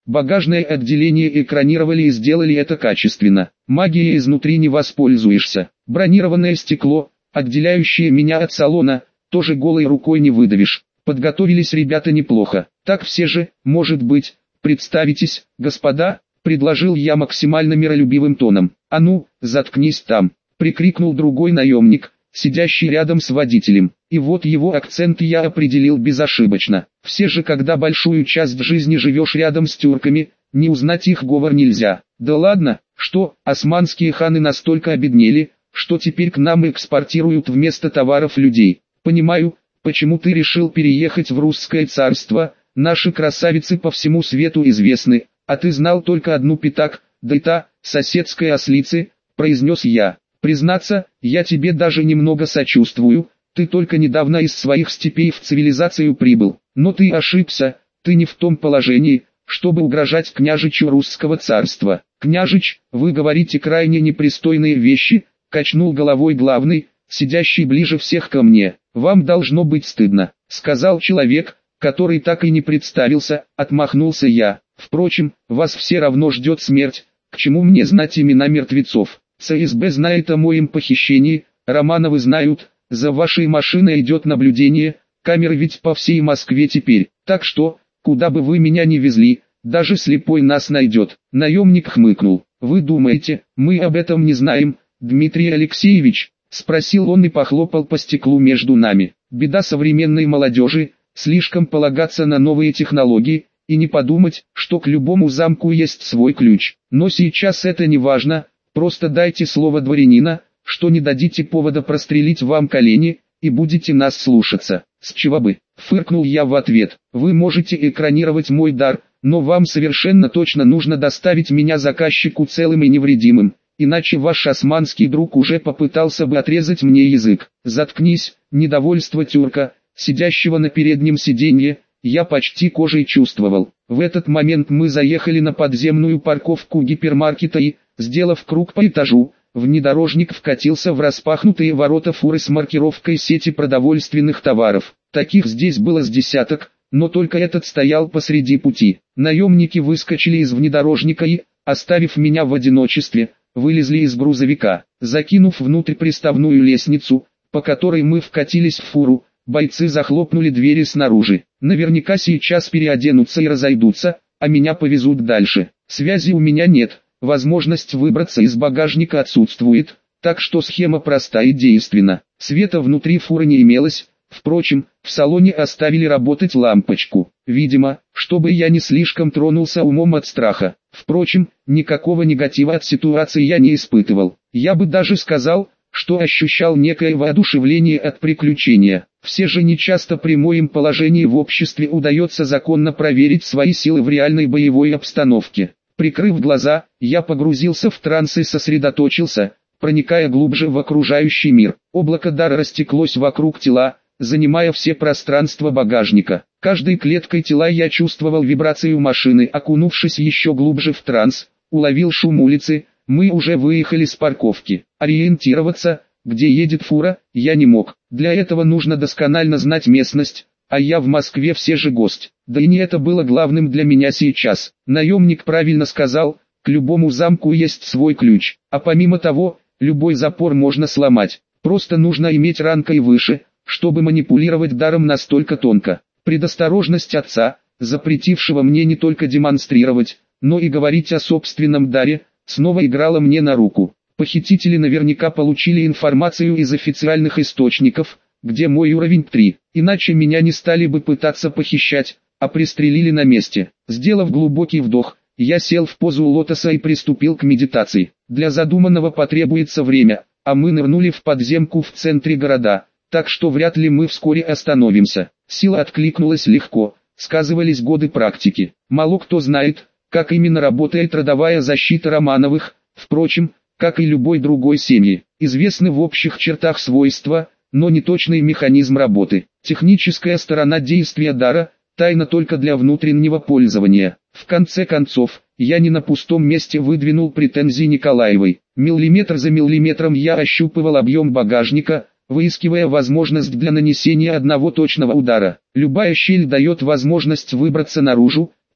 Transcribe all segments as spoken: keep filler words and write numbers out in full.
Багажное отделение экранировали и сделали это качественно. Магией изнутри не воспользуешься. Бронированное стекло, отделяющее меня от салона, тоже голой рукой не выдавишь. Подготовились ребята неплохо. Так все же, может быть, представитесь, господа, предложил я максимально миролюбивым тоном. А ну, заткнись там, прикрикнул другой наемник, сидящий рядом с водителем. И вот его акцент я определил безошибочно. Все же, когда большую часть жизни живешь рядом с тюрками, не узнать их говор нельзя. Да ладно, что, османские ханы настолько обеднели, что теперь к нам экспортируют вместо товаров людей. Понимаю, почему ты решил переехать в русское царство, наши красавицы по всему свету известны, а ты знал только одну пятак, да и та, соседской ослицы, произнес я. Признаться, я тебе даже немного сочувствую, ты только недавно из своих степей в цивилизацию прибыл, но ты ошибся, ты не в том положении, чтобы угрожать княжичу русского царства. Княжич, вы говорите крайне непристойные вещи, качнул головой главный, сидящий ближе всех ко мне. Вам должно быть стыдно, сказал человек, который так и не представился, отмахнулся я. Впрочем, вас все равно ждет смерть, к чему мне знать имена мертвецов? ЦСБ знает о моем похищении, Романовы знают, за вашей машиной идет наблюдение, камеры ведь по всей Москве теперь, так что, куда бы вы меня ни везли, даже слепой нас найдет. Наемник хмыкнул. Вы думаете, мы об этом не знаем, Дмитрий Алексеевич? Спросил он и похлопал по стеклу между нами. Беда современной молодежи, слишком полагаться на новые технологии, и не подумать, что к любому замку есть свой ключ. Но сейчас это не важно, просто дайте слово дворянина, что не дадите повода прострелить вам колени, и будете нас слушаться. С чего бы? Фыркнул я в ответ. Вы можете экранировать мой дар, но вам совершенно точно нужно доставить меня заказчику целым и невредимым. Иначе ваш османский друг уже попытался бы отрезать мне язык. Заткнись, недовольство тюрка, сидящего на переднем сиденье, я почти кожей чувствовал. В этот момент мы заехали на подземную парковку гипермаркета и, сделав круг по этажу, внедорожник вкатился в распахнутые ворота фуры с маркировкой сети продовольственных товаров. Таких здесь было с десяток, но только этот стоял посреди пути. Наемники выскочили из внедорожника и, оставив меня в одиночестве, вылезли из грузовика. Закинув внутрь приставную лестницу, по которой мы вкатились в фуру, бойцы захлопнули двери снаружи. Наверняка сейчас переоденутся и разойдутся, а меня повезут дальше. Связи у меня нет, возможность выбраться из багажника отсутствует, так что схема проста и действенна. Света внутри фуры не имелось, впрочем, в салоне оставили работать лампочку. Видимо, чтобы я не слишком тронулся умом от страха. Впрочем, никакого негатива от ситуации я не испытывал. Я бы даже сказал, что ощущал некое воодушевление от приключения. Все же нечасто при моем положении в обществе удается законно проверить свои силы в реальной боевой обстановке. Прикрыв глаза, я погрузился в транс и сосредоточился, проникая глубже в окружающий мир. Облако дара растеклось вокруг тела, занимая все пространство багажника. Каждой клеткой тела я чувствовал вибрацию машины. Окунувшись еще глубже в транс, уловил шум улицы. Мы уже выехали с парковки. Ориентироваться, где едет фура, я не мог. Для этого нужно досконально знать местность, а я в Москве все же гость. Да и не это было главным для меня сейчас. Наемник правильно сказал, к любому замку есть свой ключ. А помимо того, любой запор можно сломать. Просто нужно иметь ранг и выше, чтобы манипулировать даром настолько тонко. Предосторожность отца, запретившего мне не только демонстрировать, но и говорить о собственном даре, снова играла мне на руку. Похитители наверняка получили информацию из официальных источников, где мой уровень три, иначе меня не стали бы пытаться похищать, а пристрелили на месте. Сделав глубокий вдох, я сел в позу лотоса и приступил к медитации. Для задуманного потребуется время, а мы нырнули в подземку в центре города, так что вряд ли мы вскоре остановимся. Сила откликнулась легко, сказывались годы практики. Мало кто знает, как именно работает родовая защита Романовых, впрочем, как и любой другой семьи. Известны в общих чертах свойства, но не точный механизм работы. Техническая сторона действия дара – тайна только для внутреннего пользования. В конце концов, я не на пустом месте выдвинул претензии Николаевой. Миллиметр за миллиметром я ощупывал объем багажника, выискивая возможность для нанесения одного точного удара. Любая щель дает возможность выбраться наружу,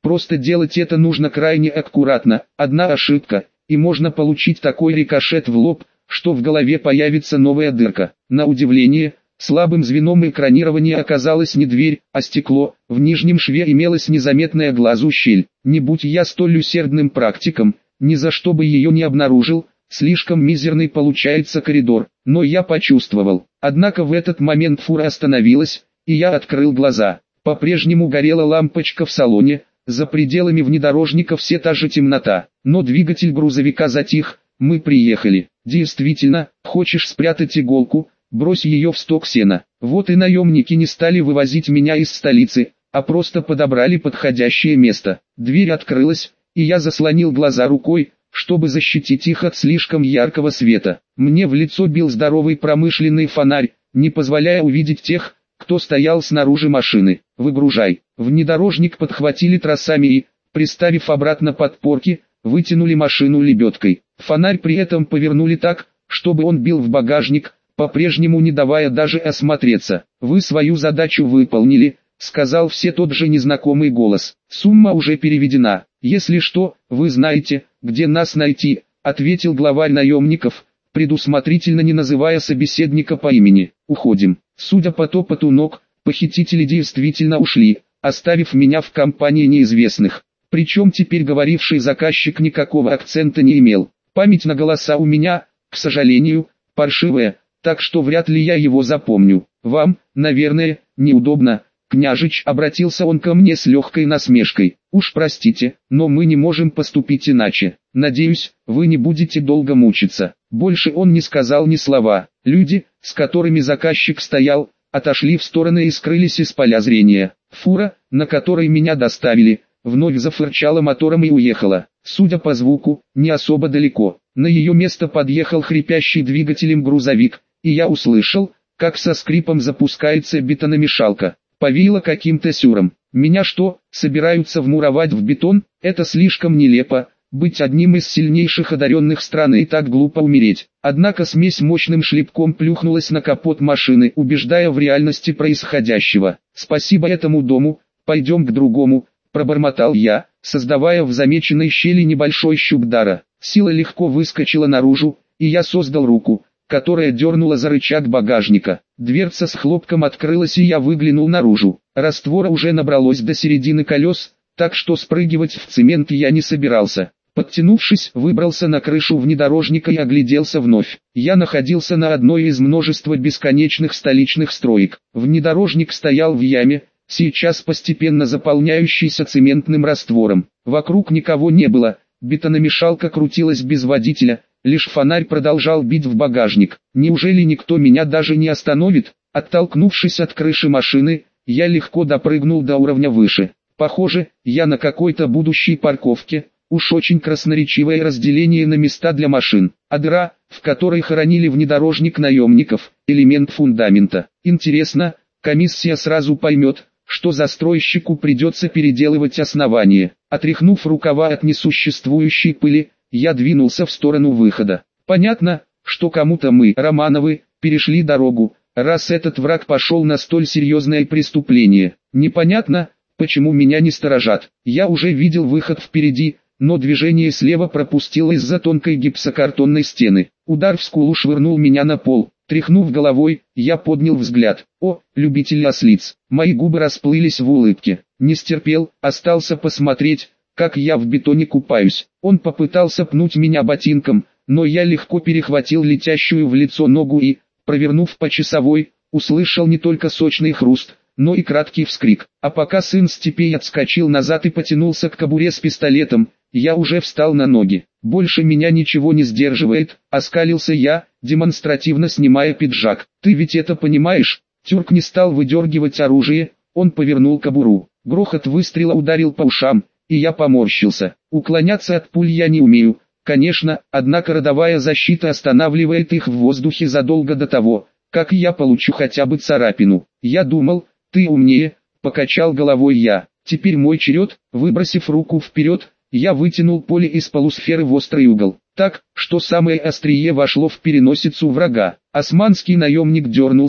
Просто делать это нужно крайне аккуратно. Одна ошибка, и можно получить такой рикошет в лоб, что в голове появится новая дырка. На удивление, слабым звеном экранирования оказалась не дверь, а стекло. В нижнем шве имелась незаметная глазу щель. Не будь я столь усердным практиком, ни за что бы ее не обнаружил. Слишком мизерный получается коридор, но я почувствовал. Однако в этот момент фура остановилась, и я открыл глаза. По-прежнему горела лампочка в салоне, за пределами внедорожника все та же темнота, но двигатель грузовика затих. Мы приехали. Действительно, хочешь спрятать иголку, брось ее в сток сена. Вот и наемники не стали вывозить меня из столицы, а просто подобрали подходящее место. Дверь открылась, и я заслонил глаза рукой, чтобы защитить их от слишком яркого света. Мне в лицо бил здоровый промышленный фонарь, не позволяя увидеть тех, кто стоял снаружи машины. «Выгружай». Внедорожник подхватили тросами и, приставив обратно подпорки, вытянули машину лебедкой. Фонарь при этом повернули так, чтобы он бил в багажник, по-прежнему не давая даже осмотреться. «Вы свою задачу выполнили», — сказал все тот же незнакомый голос. «Сумма уже переведена. Если что, вы знаете, где нас найти», — ответил главарь наемников, предусмотрительно не называя собеседника по имени. «Уходим». Судя по топоту ног, похитители действительно ушли, оставив меня в компании неизвестных. Причем теперь говоривший заказчик никакого акцента не имел. Память на голоса у меня, к сожалению, паршивая, так что вряд ли я его запомню. «Вам, наверное, неудобно», — княжич, обратился он ко мне с легкой насмешкой. «Уж простите, но мы не можем поступить иначе. Надеюсь, вы не будете долго мучиться». Больше он не сказал ни слова. Люди, с которыми заказчик стоял, отошли в стороны и скрылись из поля зрения. Фура, на которой меня доставили, вновь зафырчала мотором и уехала. Судя по звуку, не особо далеко. На ее место подъехал хрипящий двигателем грузовик, и я услышал, как со скрипом запускается бетономешалка. Повеяло каким-то сюром. Меня что, собираются вмуровать в бетон? Это слишком нелепо. Быть одним из сильнейших одаренных страны и так глупо умереть. Однако смесь мощным шлепком плюхнулась на капот машины, убеждая в реальности происходящего. «Спасибо этому дому, пойдем к другому», — пробормотал я, создавая в замеченной щели небольшой щуп дара. Сила легко выскочила наружу, и я создал руку, которая дернула за рычаг багажника. Дверца с хлопком открылась, и я выглянул наружу. Раствора уже набралось до середины колес, так что спрыгивать в цемент я не собирался. Подтянувшись, выбрался на крышу внедорожника и огляделся вновь. Я находился на одной из множества бесконечных столичных строек. Внедорожник стоял в яме, сейчас постепенно заполняющейся цементным раствором. Вокруг никого не было, бетономешалка крутилась без водителя, лишь фонарь продолжал бить в багажник. Неужели никто меня даже не остановит? Оттолкнувшись от крыши машины, я легко допрыгнул до уровня выше. Похоже, я на какой-то будущей парковке. Уж очень красноречивое разделение на места для машин. А дыра, в которой хоронили внедорожник наемников, элемент фундамента. Интересно, комиссия сразу поймет, что застройщику придется переделывать основание. Отряхнув рукава от несуществующей пыли, я двинулся в сторону выхода. Понятно, что кому-то мы, Романовы, перешли дорогу, раз этот враг пошел на столь серьезное преступление. Непонятно, почему меня не сторожат. Я уже видел выход впереди, но движение слева пропустило из-за тонкой гипсокартонной стены. Удар в скулу швырнул меня на пол. Тряхнув головой, я поднял взгляд. О, любители ослиц. Мои губы расплылись в улыбке. Не стерпел, остался посмотреть, как я в бетоне купаюсь. Он попытался пнуть меня ботинком, но я легко перехватил летящую в лицо ногу и, провернув по часовой, услышал не только сочный хруст, но и краткий вскрик. А пока сын степей отскочил назад и потянулся к кобуре с пистолетом, я уже встал на ноги. «Больше меня ничего не сдерживает», — оскалился я, демонстративно снимая пиджак. «Ты ведь это понимаешь?» Тюрк не стал выдергивать оружие, он повернул кобуру. Грохот выстрела ударил по ушам, и я поморщился. Уклоняться от пуль я не умею, конечно, однако родовая защита останавливает их в воздухе задолго до того, как я получу хотя бы царапину. Я думал, ты умнее, покачал головой я. Теперь мой черед. Выбросив руку вперед, я вытянул поле из полусферы в острый угол, так, что самое острие вошло в переносицу врага. Османский наемник дернулся,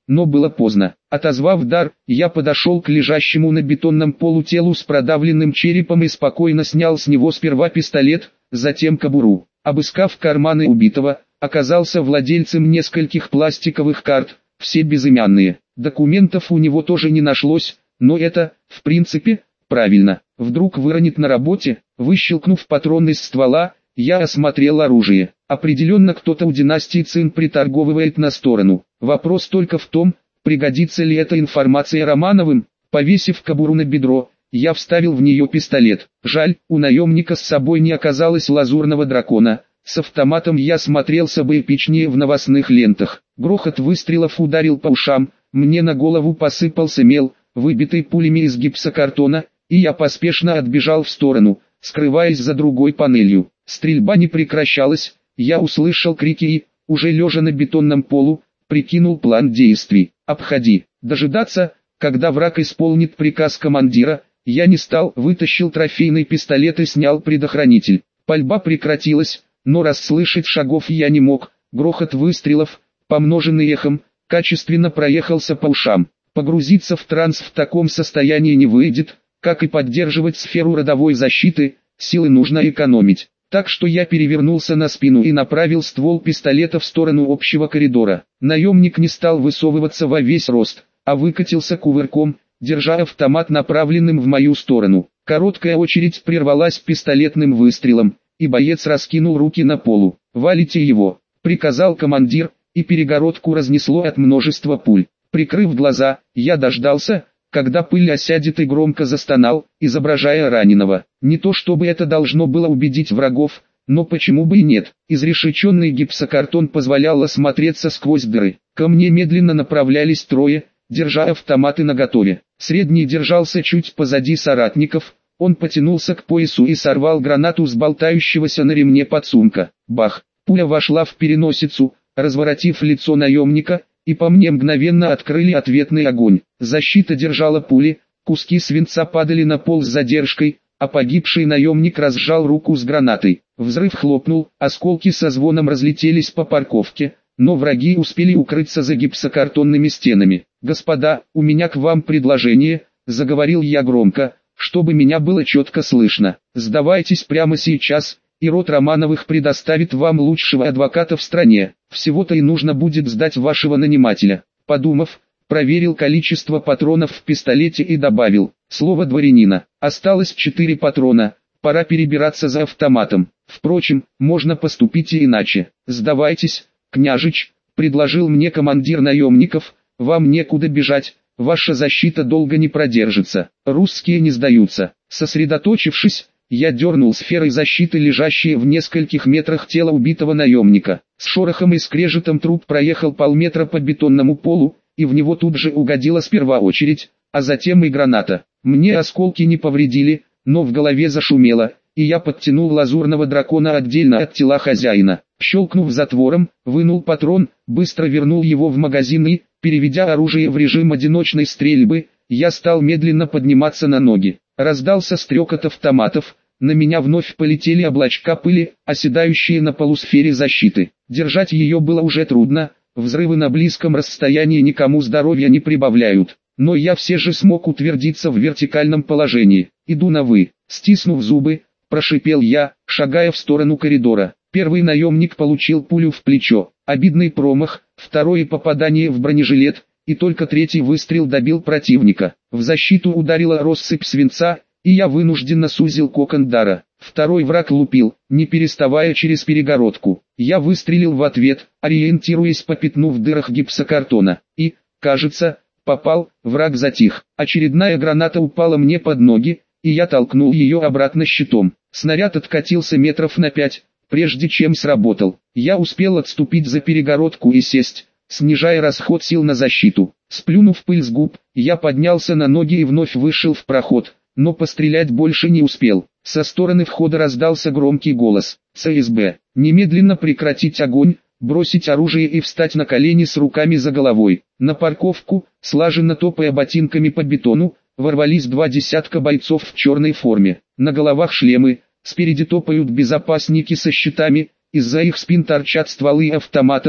но было поздно. Отозвав дар, я подошел к лежащему на бетонном полу телу с продавленным черепом и спокойно снял с него сперва пистолет, затем кобуру. Обыскав карманы убитого, оказался владельцем нескольких пластиковых карт, все безымянные. Документов у него тоже не нашлось, но это, в принципе, правильно. Вдруг выронит на работе. Выщелкнув патрон из ствола, я осмотрел оружие. Определенно кто-то у династии Цин приторговывает на сторону. Вопрос только в том, пригодится ли эта информация Романовым. Повесив кобуру на бедро, я вставил в нее пистолет. Жаль, у наемника с собой не оказалось лазурного дракона. С автоматом я смотрелся бы эпичнее в новостных лентах. Грохот выстрелов ударил по ушам, мне на голову посыпался мел, выбитый пулями из гипсокартона, и я поспешно отбежал в сторону, скрываясь за другой панелью. Стрельба не прекращалась, я услышал крики и, уже лежа на бетонном полу, прикинул план действий. Обходи, дожидаться, когда враг исполнит приказ командира, я не стал, вытащил трофейный пистолет и снял предохранитель. Пальба прекратилась, но расслышать шагов я не мог, грохот выстрелов, помноженный эхом, качественно проехался по ушам. Погрузиться в транс в таком состоянии не выйдет, как и поддерживать сферу родовой защиты, силы нужно экономить. Так что я перевернулся на спину и направил ствол пистолета в сторону общего коридора. Наемник не стал высовываться во весь рост, а выкатился кувырком, держа автомат направленным в мою сторону. Короткая очередь прервалась пистолетным выстрелом, и боец раскинул руки на полу. «Валите его!» — приказал командир, и перегородку разнесло от множества пуль. Прикрыв глаза, я дождался, когда пыль осядет, и громко застонал, изображая раненого. Не то чтобы это должно было убедить врагов, но почему бы и нет. Изрешеченный гипсокартон позволял осмотреться сквозь дыры. Ко мне медленно направлялись трое, держа автоматы наготове. Средний держался чуть позади соратников, он потянулся к поясу и сорвал гранату с болтающегося на ремне подсумка. Бах! Пуля вошла в переносицу, разворотив лицо наемника, и по мне мгновенно открыли ответный огонь. Защита держала пули, куски свинца падали на пол с задержкой, а погибший наемник разжал руку с гранатой. Взрыв хлопнул, осколки со звоном разлетелись по парковке, но враги успели укрыться за гипсокартонными стенами. «Господа, у меня к вам предложение», — заговорил я громко, чтобы меня было четко слышно. «Сдавайтесь прямо сейчас, и род Романовых предоставит вам лучшего адвоката в стране. Всего-то и нужно будет сдать вашего нанимателя». Подумав, проверил количество патронов в пистолете и добавил: «Слово дворянина. Осталось четыре патрона, пора перебираться за автоматом. Впрочем, можно поступить и иначе. Сдавайтесь, княжич», — предложил мне командир наемников, — «вам некуда бежать, ваша защита долго не продержится. Русские не сдаются». Сосредоточившись, я дернул сферой защиты лежащие в нескольких метрах тела убитого наемника. С шорохом и скрежетом труп проехал полметра по бетонному полу, и в него тут же угодила сперва очередь, а затем и граната. Мне осколки не повредили, но в голове зашумело, и я подтянул лазурного дракона отдельно от тела хозяина. Щелкнув затвором, вынул патрон, быстро вернул его в магазин и, переведя оружие в режим одиночной стрельбы, я стал медленно подниматься на ноги. Раздался стрекот автоматов, на меня вновь полетели облачка пыли, оседающие на полусфере защиты. Держать ее было уже трудно, взрывы на близком расстоянии никому здоровья не прибавляют. Но я все же смог утвердиться в вертикальном положении. «Иду на «вы», стиснув зубы, прошипел я, шагая в сторону коридора. Первый наемник получил пулю в плечо, обидный промах, второе попадание в бронежилет, и только третий выстрел добил противника. В защиту ударила россыпь свинца, и я вынужденно сузил кокон дара. Второй враг лупил, не переставая через перегородку. Я выстрелил в ответ, ориентируясь по пятну в дырах гипсокартона, и, кажется, попал. Враг затих. Очередная граната упала мне под ноги, и я толкнул ее обратно щитом. Снаряд откатился метров на пять, прежде чем сработал. Я успел отступить за перегородку и сесть, снижая расход сил на защиту. Сплюнув пыль с губ, я поднялся на ноги и вновь вышел в проход, но пострелять больше не успел. Со стороны входа раздался громкий голос: «ЦСБ, немедленно прекратить огонь, бросить оружие и встать на колени с руками за головой». На парковку, слаженно топая ботинками по бетону, ворвались два десятка бойцов в черной форме. На головах шлемы, спереди топают безопасники со щитами, из-за их спин торчат стволы автоматов,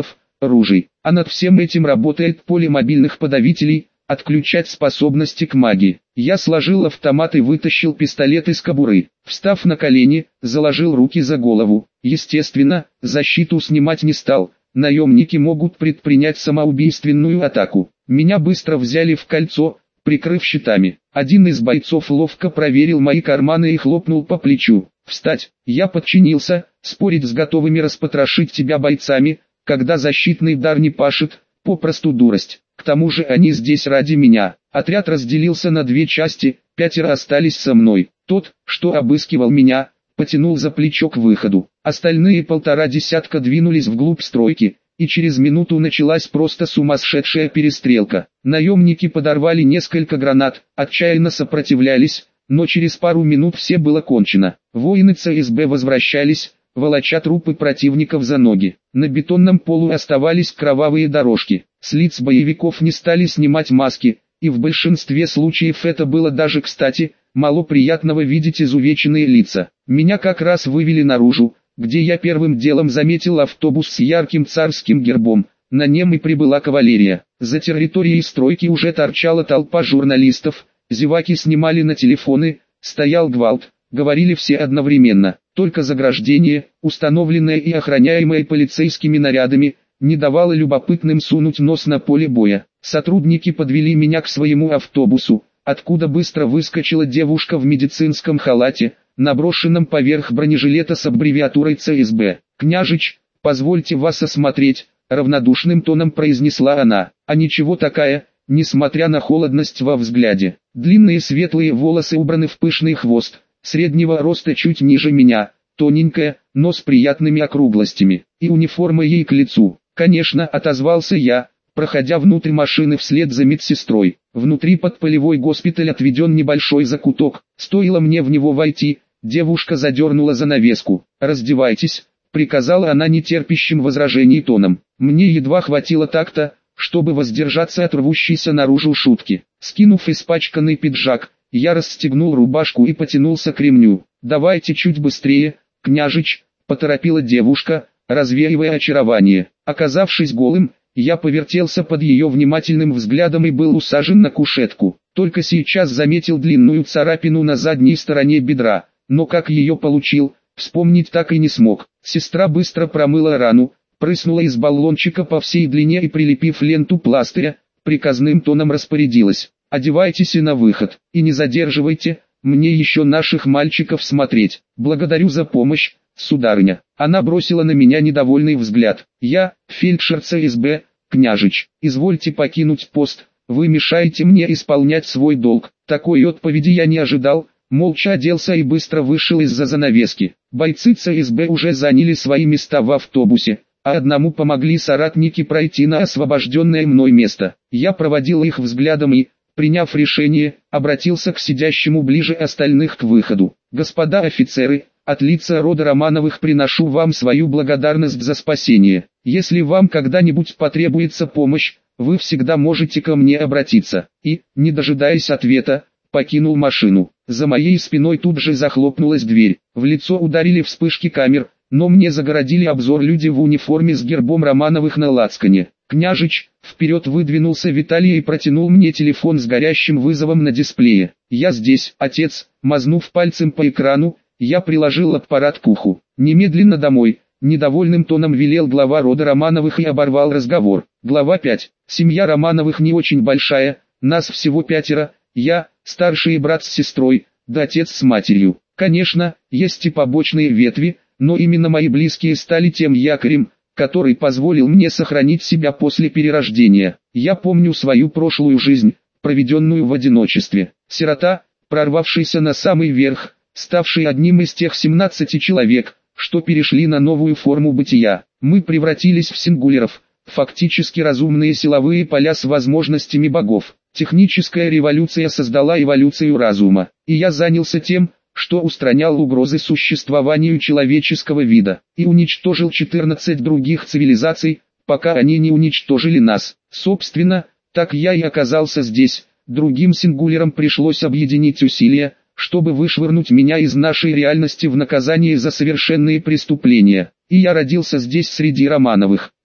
ружей. А над всем этим работает поле мобильных подавителей, отключать способности к магии. Я сложил автомат и вытащил пистолет из кобуры. Встав на колени, заложил руки за голову. Естественно, защиту снимать не стал. Наемники могут предпринять самоубийственную атаку. Меня быстро взяли в кольцо, прикрыв щитами. Один из бойцов ловко проверил мои карманы и хлопнул по плечу. «Встать!» Я подчинился. Спорить с готовыми распотрошить тебя бойцами, когда защитный дар не пашет, попросту дурость. К тому же они здесь ради меня. Отряд разделился на две части, пятеро остались со мной. Тот, что обыскивал меня, потянул за плечо к выходу. Остальные полтора десятка двинулись вглубь стройки, и через минуту началась просто сумасшедшая перестрелка. Наемники подорвали несколько гранат, отчаянно сопротивлялись, но через пару минут все было кончено. Воины ЦСБ возвращались, волоча трупы противников за ноги. На бетонном полу оставались кровавые дорожки. С лиц боевиков не стали снимать маски, и в большинстве случаев это было даже кстати. Мало приятного видеть изувеченные лица. Меня как раз вывели наружу, где я первым делом заметил автобус с ярким царским гербом. На нем и прибыла кавалерия. За территорией стройки уже торчала толпа журналистов, зеваки снимали на телефоны, стоял гвалт, говорили все одновременно. Только заграждение, установленное и охраняемое полицейскими нарядами, не давало любопытным сунуть нос на поле боя. Сотрудники подвели меня к своему автобусу, откуда быстро выскочила девушка в медицинском халате, наброшенном поверх бронежилета с аббревиатурой ЦСБ. «Княжич, позвольте вас осмотреть», — равнодушным тоном произнесла она. А ничего такая, несмотря на холодность во взгляде. Длинные светлые волосы убраны в пышный хвост, среднего роста чуть ниже меня, тоненькая, но с приятными округлостями, и униформа ей к лицу. «Конечно», — отозвался я, проходя внутрь машины вслед за медсестрой. Внутри под полевой госпиталь отведен небольшой закуток. Стоило мне в него войти, девушка задернула занавеску. «Раздевайтесь», — приказала она нетерпящим возражений тоном. Мне едва хватило такта, чтобы воздержаться от рвущейся наружу шутки. Скинув испачканный пиджак, я расстегнул рубашку и потянулся к ремню. «Давайте чуть быстрее, княжич», — поторопила девушка, развеивая очарование. Оказавшись голым, я повертелся под ее внимательным взглядом и был усажен на кушетку. Только сейчас заметил длинную царапину на задней стороне бедра, но как ее получил, вспомнить так и не смог. Сестра быстро промыла рану, прыснула из баллончика по всей длине и, прилепив ленту пластыря, приказным тоном распорядилась: «Одевайтесь и на выход, и не задерживайте, мне еще наших мальчиков смотреть. Благодарю за помощь, сударыня». Она бросила на меня недовольный взгляд. «Я, фельдшер ЦСБ, княжич, извольте покинуть пост, вы мешаете мне исполнять свой долг». Такой отповеди я не ожидал, молча оделся и быстро вышел из-за занавески. Бойцы ЦСБ уже заняли свои места в автобусе, а одному помогли соратники пройти на освобожденное мной место. Я проводил их взглядом и, приняв решение, обратился к сидящему ближе остальных к выходу. «Господа офицеры, от лица рода Романовых приношу вам свою благодарность за спасение. Если вам когда-нибудь потребуется помощь, вы всегда можете ко мне обратиться». И, не дожидаясь ответа, покинул машину. За моей спиной тут же захлопнулась дверь. В лицо ударили вспышки камер, но мне загородили обзор люди в униформе с гербом Романовых на лацкане. «Княжич», вперед выдвинулся Виталий и протянул мне телефон с горящим вызовом на дисплее. «Я здесь, отец», мазнув пальцем по экрану, я приложил аппарат к уху. «Немедленно домой», недовольным тоном велел глава рода Романовых и оборвал разговор. Глава пять. Семья Романовых не очень большая, нас всего пятеро, я, старший брат с сестрой, да отец с матерью. Конечно, есть и побочные ветви, но именно мои близкие стали тем якорем, который позволил мне сохранить себя после перерождения. Я помню свою прошлую жизнь, проведенную в одиночестве. Сирота, прорвавшийся на самый верх, ставший одним из тех семнадцати человек, что перешли на новую форму бытия. Мы превратились в сингулеров, фактически разумные силовые поля с возможностями богов. Техническая революция создала эволюцию разума, и я занялся тем, что устранял угрозы существованию человеческого вида, и уничтожил четырнадцать других цивилизаций, пока они не уничтожили нас. Собственно, так я и оказался здесь. Другим сингулерам пришлось объединить усилия, чтобы вышвырнуть меня из нашей реальности в наказание за совершенные преступления. И я родился здесь среди Романовых.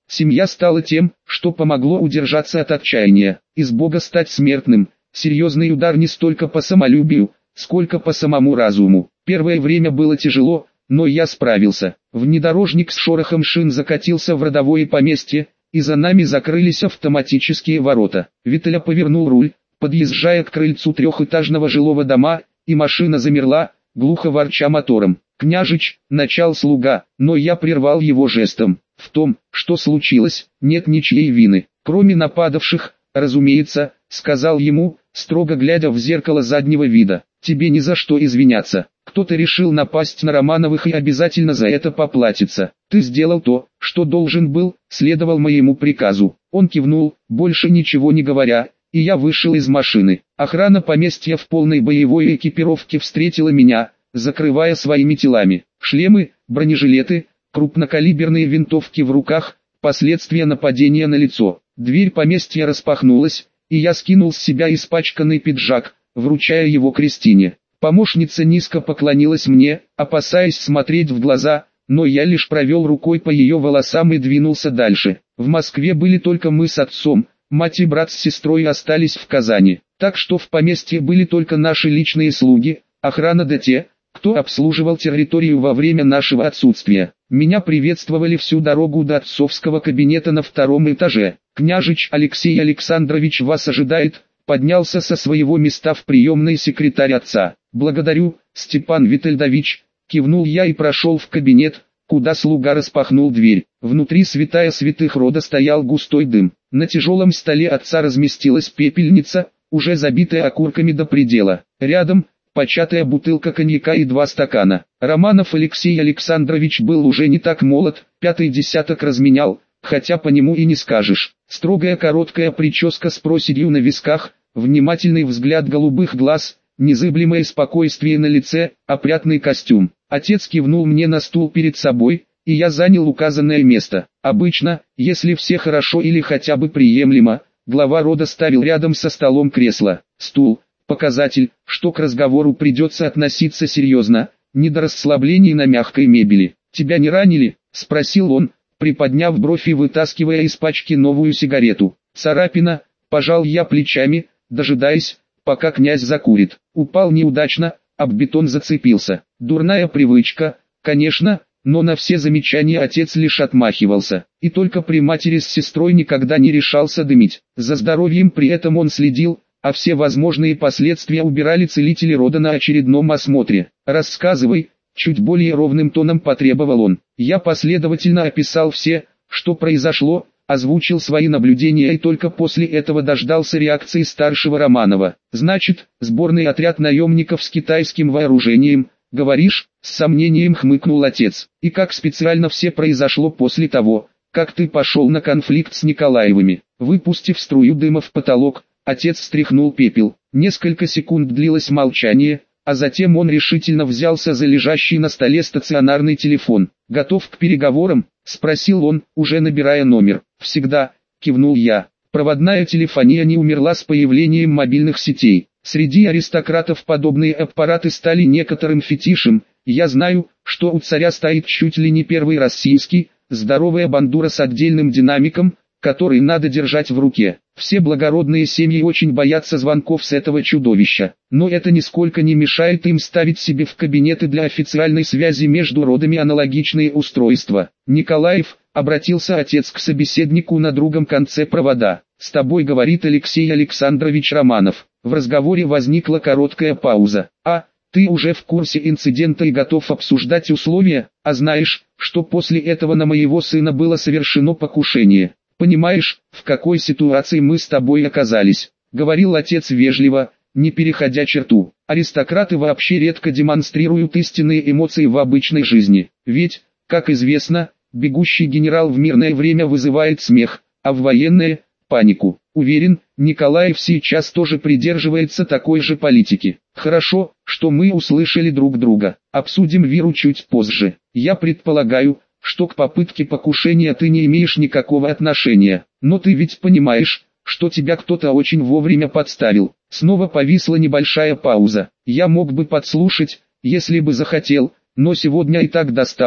Семья стала тем, что помогло удержаться от отчаяния. Из Бога стать смертным – серьезный удар не столько по самолюбию, сколько по самому разуму. Первое время было тяжело, но я справился. Внедорожник с шорохом шин закатился в родовое поместье, и за нами закрылись автоматические ворота. Виталя повернул руль, подъезжая к крыльцу трехэтажного жилого дома, и машина замерла, глухо ворча мотором. «Княжич», — начал слуга, но я прервал его жестом. В том, что случилось, нет ничьей вины, кроме нападавших, разумеется, сказал ему, строго глядя в зеркало заднего вида. Тебе ни за что извиняться. Кто-то решил напасть на Романовых и обязательно за это поплатится. Ты сделал то, что должен был, следовал моему приказу. Он кивнул, больше ничего не говоря, и я вышел из машины. Охрана поместья в полной боевой экипировке встретила меня, закрывая своими телами. Шлемы, бронежилеты, крупнокалиберные винтовки в руках, последствия нападения на лицо. Дверь поместья распахнулась, и я скинул с себя испачканный пиджак, вручая его Кристине. Помощница низко поклонилась мне, опасаясь смотреть в глаза, но я лишь провел рукой по ее волосам и двинулся дальше. В Москве были только мы с отцом, мать и брат с сестрой остались в Казани, так что в поместье были только наши личные слуги, охрана да те, кто обслуживал территорию во время нашего отсутствия. Меня приветствовали всю дорогу до отцовского кабинета на втором этаже. «Княжич Алексей Александрович вас ожидает», поднялся со своего места в приемной секретарь отца. «Благодарю, Степан Витальдович», кивнул я и прошел в кабинет, куда слуга распахнул дверь. Внутри святая святых рода стоял густой дым. На тяжелом столе отца разместилась пепельница, уже забитая окурками до предела. Рядом початая бутылка коньяка и два стакана. Романов Алексей Александрович был уже не так молод, пятый десяток разменял, хотя по нему и не скажешь. Строгая короткая прическа с проседью на висках, внимательный взгляд голубых глаз, незыблемое спокойствие на лице, опрятный костюм. Отец кивнул мне на стул перед собой, и я занял указанное место. Обычно, если все хорошо или хотя бы приемлемо, глава рода ставил рядом со столом кресло. Стул – показатель, что к разговору придется относиться серьезно, не до расслаблений на мягкой мебели. «Тебя не ранили?» – спросил он, приподняв бровь и вытаскивая из пачки новую сигарету. «Царапина», – пожал я плечами, дожидаясь, пока князь закурит. Упал неудачно, об бетон зацепился. Дурная привычка, конечно, но на все замечания отец лишь отмахивался. И только при матери с сестрой никогда не решался дымить. За здоровьем при этом он следил, а все возможные последствия убирали целители рода на очередном осмотре. «Рассказывай», — чуть более ровным тоном потребовал он. Я последовательно описал все, что произошло, озвучил свои наблюдения и только после этого дождался реакции старшего Романова. «Значит, сборный отряд наемников с китайским вооружением, говоришь?» — с сомнением хмыкнул отец. «И как специально все произошло после того, как ты пошел на конфликт с Николаевыми?» Выпустив струю дыма в потолок, отец стряхнул пепел. Несколько секунд длилось молчание, а затем он решительно взялся за лежащий на столе стационарный телефон. «Готов к переговорам?» — спросил он, уже набирая номер. «Всегда», — кивнул я. Проводная телефония не умерла с появлением мобильных сетей. Среди аристократов подобные аппараты стали некоторым фетишем. Я знаю, что у царя стоит чуть ли не первый российский, здоровая бандура с отдельным динамиком, который надо держать в руке. Все благородные семьи очень боятся звонков с этого чудовища, но это нисколько не мешает им ставить себе в кабинеты для официальной связи между родами аналогичные устройства. «Николаев», — обратился отец к собеседнику на другом конце провода, — «с тобой говорит Алексей Александрович Романов». В разговоре возникла короткая пауза. «А, ты уже в курсе инцидента и готов обсуждать условия, а знаешь, что после этого на моего сына было совершено покушение. Понимаешь, в какой ситуации мы с тобой оказались?» — говорил отец вежливо, не переходя черту. Аристократы вообще редко демонстрируют истинные эмоции в обычной жизни. Ведь, как известно, бегущий генерал в мирное время вызывает смех, а в военное – панику. Уверен, Николаев сейчас тоже придерживается такой же политики. Хорошо, что мы услышали друг друга. Обсудим Веру чуть позже. Я предполагаю, что к попытке покушения ты не имеешь никакого отношения. Но ты ведь понимаешь, что тебя кто-то очень вовремя подставил. Снова повисла небольшая пауза. Я мог бы подслушать, если бы захотел, но сегодня и так досталось,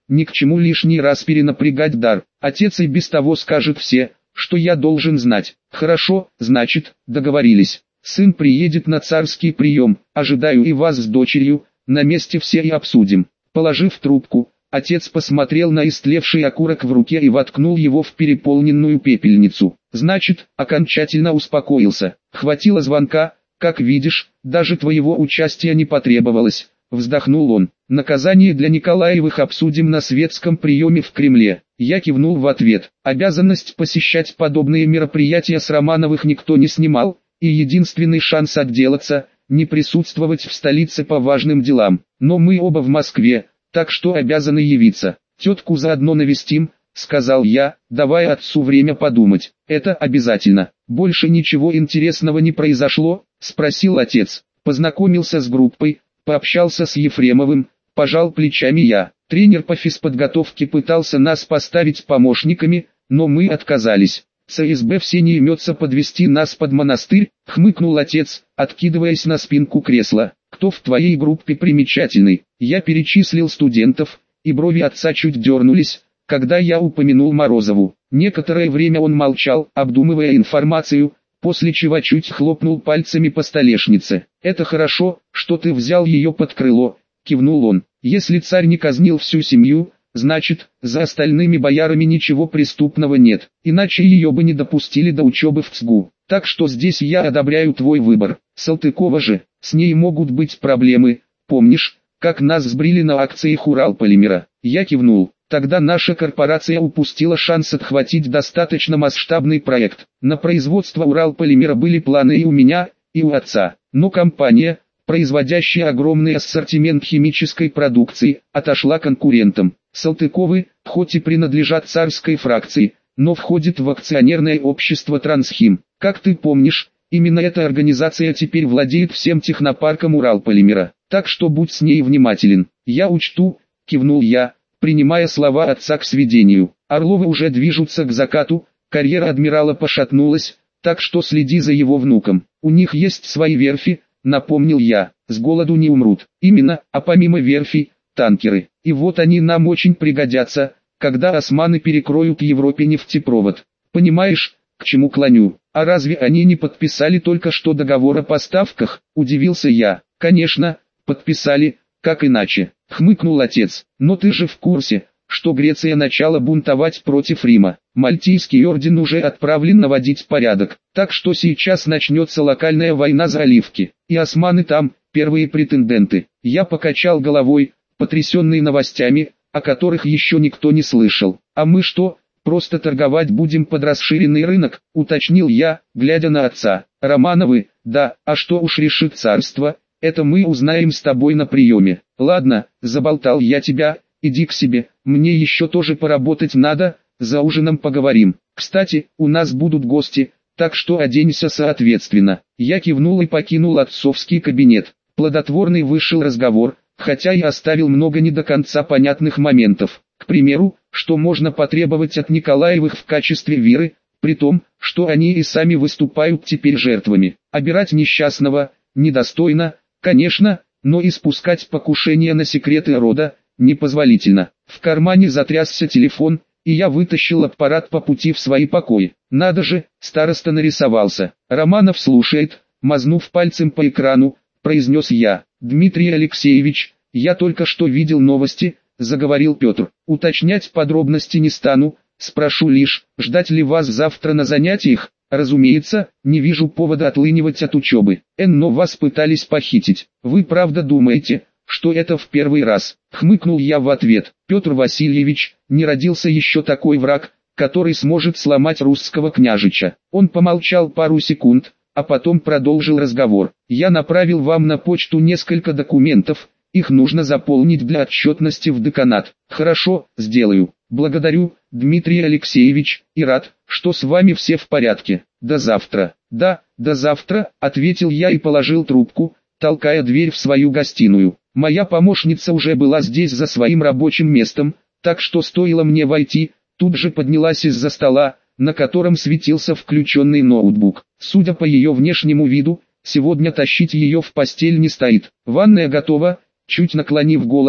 ни к чему лишний раз перенапрягать дар. Отец и без того скажет все, что я должен знать. Хорошо, значит, договорились. Сын приедет на царский прием, ожидаю и вас с дочерью, на месте все и обсудим. Положив трубку, отец посмотрел на истлевший окурок в руке и воткнул его в переполненную пепельницу. Значит, окончательно успокоился. Хватило звонка, как видишь, даже твоего участия не потребовалось. Вздохнул он. Наказание для Николаевых обсудим на светском приеме в Кремле. Я кивнул в ответ. Обязанность посещать подобные мероприятия с Романовых никто не снимал, и единственный шанс отделаться – не присутствовать в столице по важным делам. Но мы оба в Москве, так что обязаны явиться. Тетку заодно навестим, сказал я, давая отцу время подумать. Это обязательно. Больше ничего интересного не произошло, спросил отец. Познакомился с группой, пообщался с Ефремовым, пожал плечами я. Тренер по физподготовке пытался нас поставить помощниками, но мы отказались. ЦСБ все не имется подвести нас под монастырь, хмыкнул отец, откидываясь на спинку кресла. Кто в твоей группе примечательный? Я перечислил студентов, и брови отца чуть дернулись, когда я упомянул Морозову. Некоторое время он молчал, обдумывая информацию, после чего чуть хлопнул пальцами по столешнице. «Это хорошо, что ты взял ее под крыло», — кивнул он. «Если царь не казнил всю семью, значит, за остальными боярами ничего преступного нет, иначе ее бы не допустили до учебы в ЦГУ. Так что здесь я одобряю твой выбор. Салтыкова же, с ней могут быть проблемы, помнишь, как нас сбрили на акциях Уралполимера?» Я кивнул. Тогда наша корпорация упустила шанс отхватить достаточно масштабный проект. На производство Уралполимера были планы и у меня, и у отца. Но компания, производящая огромный ассортимент химической продукции, отошла конкурентам. Салтыковы, хоть и принадлежат царской фракции, но входит в акционерное общество Трансхим. Как ты помнишь, именно эта организация теперь владеет всем технопарком Уралполимера. Так что будь с ней внимателен. Я учту, кивнул я, принимая слова отца к сведению. Орловы уже движутся к закату, карьера адмирала пошатнулась, так что следи за его внуком. У них есть свои верфи, напомнил я, с голоду не умрут. Именно, а помимо верфей, танкеры. И вот они нам очень пригодятся, когда османы перекроют Европе нефтепровод. Понимаешь, к чему клоню? А разве они не подписали только что договор о поставках? Удивился я. Конечно, подписали, как иначе, хмыкнул отец. Но ты же в курсе, что Греция начала бунтовать против Рима. Мальтийский орден уже отправлен наводить порядок, так что сейчас начнется локальная война за оливки. И османы там, первые претенденты. Я покачал головой, потрясенный новостями, о которых еще никто не слышал. А мы что, просто торговать будем под расширенный рынок, уточнил я, глядя на отца. Романовы, да, а что уж решит царство, это мы узнаем с тобой на приеме. Ладно, заболтал я тебя, иди к себе, мне еще тоже поработать надо, за ужином поговорим. Кстати, у нас будут гости, так что оденься соответственно. Я кивнул и покинул отцовский кабинет. Плодотворный вышел разговор, хотя и оставил много не до конца понятных моментов. К примеру, что можно потребовать от Николаевых в качестве виры, при том, что они и сами выступают теперь жертвами. Обирать несчастного, недостойно, конечно, но и спускать покушение на секреты рода, непозволительно. В кармане затрясся телефон, и я вытащил аппарат по пути в свои покои. Надо же, староста нарисовался. Романов слушает, мазнув пальцем по экрану, произнес я. «Дмитрий Алексеевич, я только что видел новости», — заговорил Петр. «Уточнять подробности не стану, спрошу лишь, ждать ли вас завтра на занятиях?» «Разумеется, не вижу повода отлынивать от учебы. Эн, но вас пытались похитить. Вы правда думаете, что это в первый раз?» Хмыкнул я в ответ. «Петр Васильевич, не родился еще такой враг, который сможет сломать русского княжича». Он помолчал пару секунд, а потом продолжил разговор. «Я направил вам на почту несколько документов, их нужно заполнить для отчетности в деканат». «Хорошо, сделаю. Благодарю, Дмитрий Алексеевич, и рад, что с вами все в порядке. До завтра». «Да, до завтра», — ответил я и положил трубку, толкая дверь в свою гостиную. Моя помощница уже была здесь за своим рабочим местом, так что стоило мне войти, тут же поднялась из-за стола, на котором светился включенный ноутбук. Судя по ее внешнему виду, сегодня тащить ее в постель не стоит. «Ванная готова», чуть наклонив голову,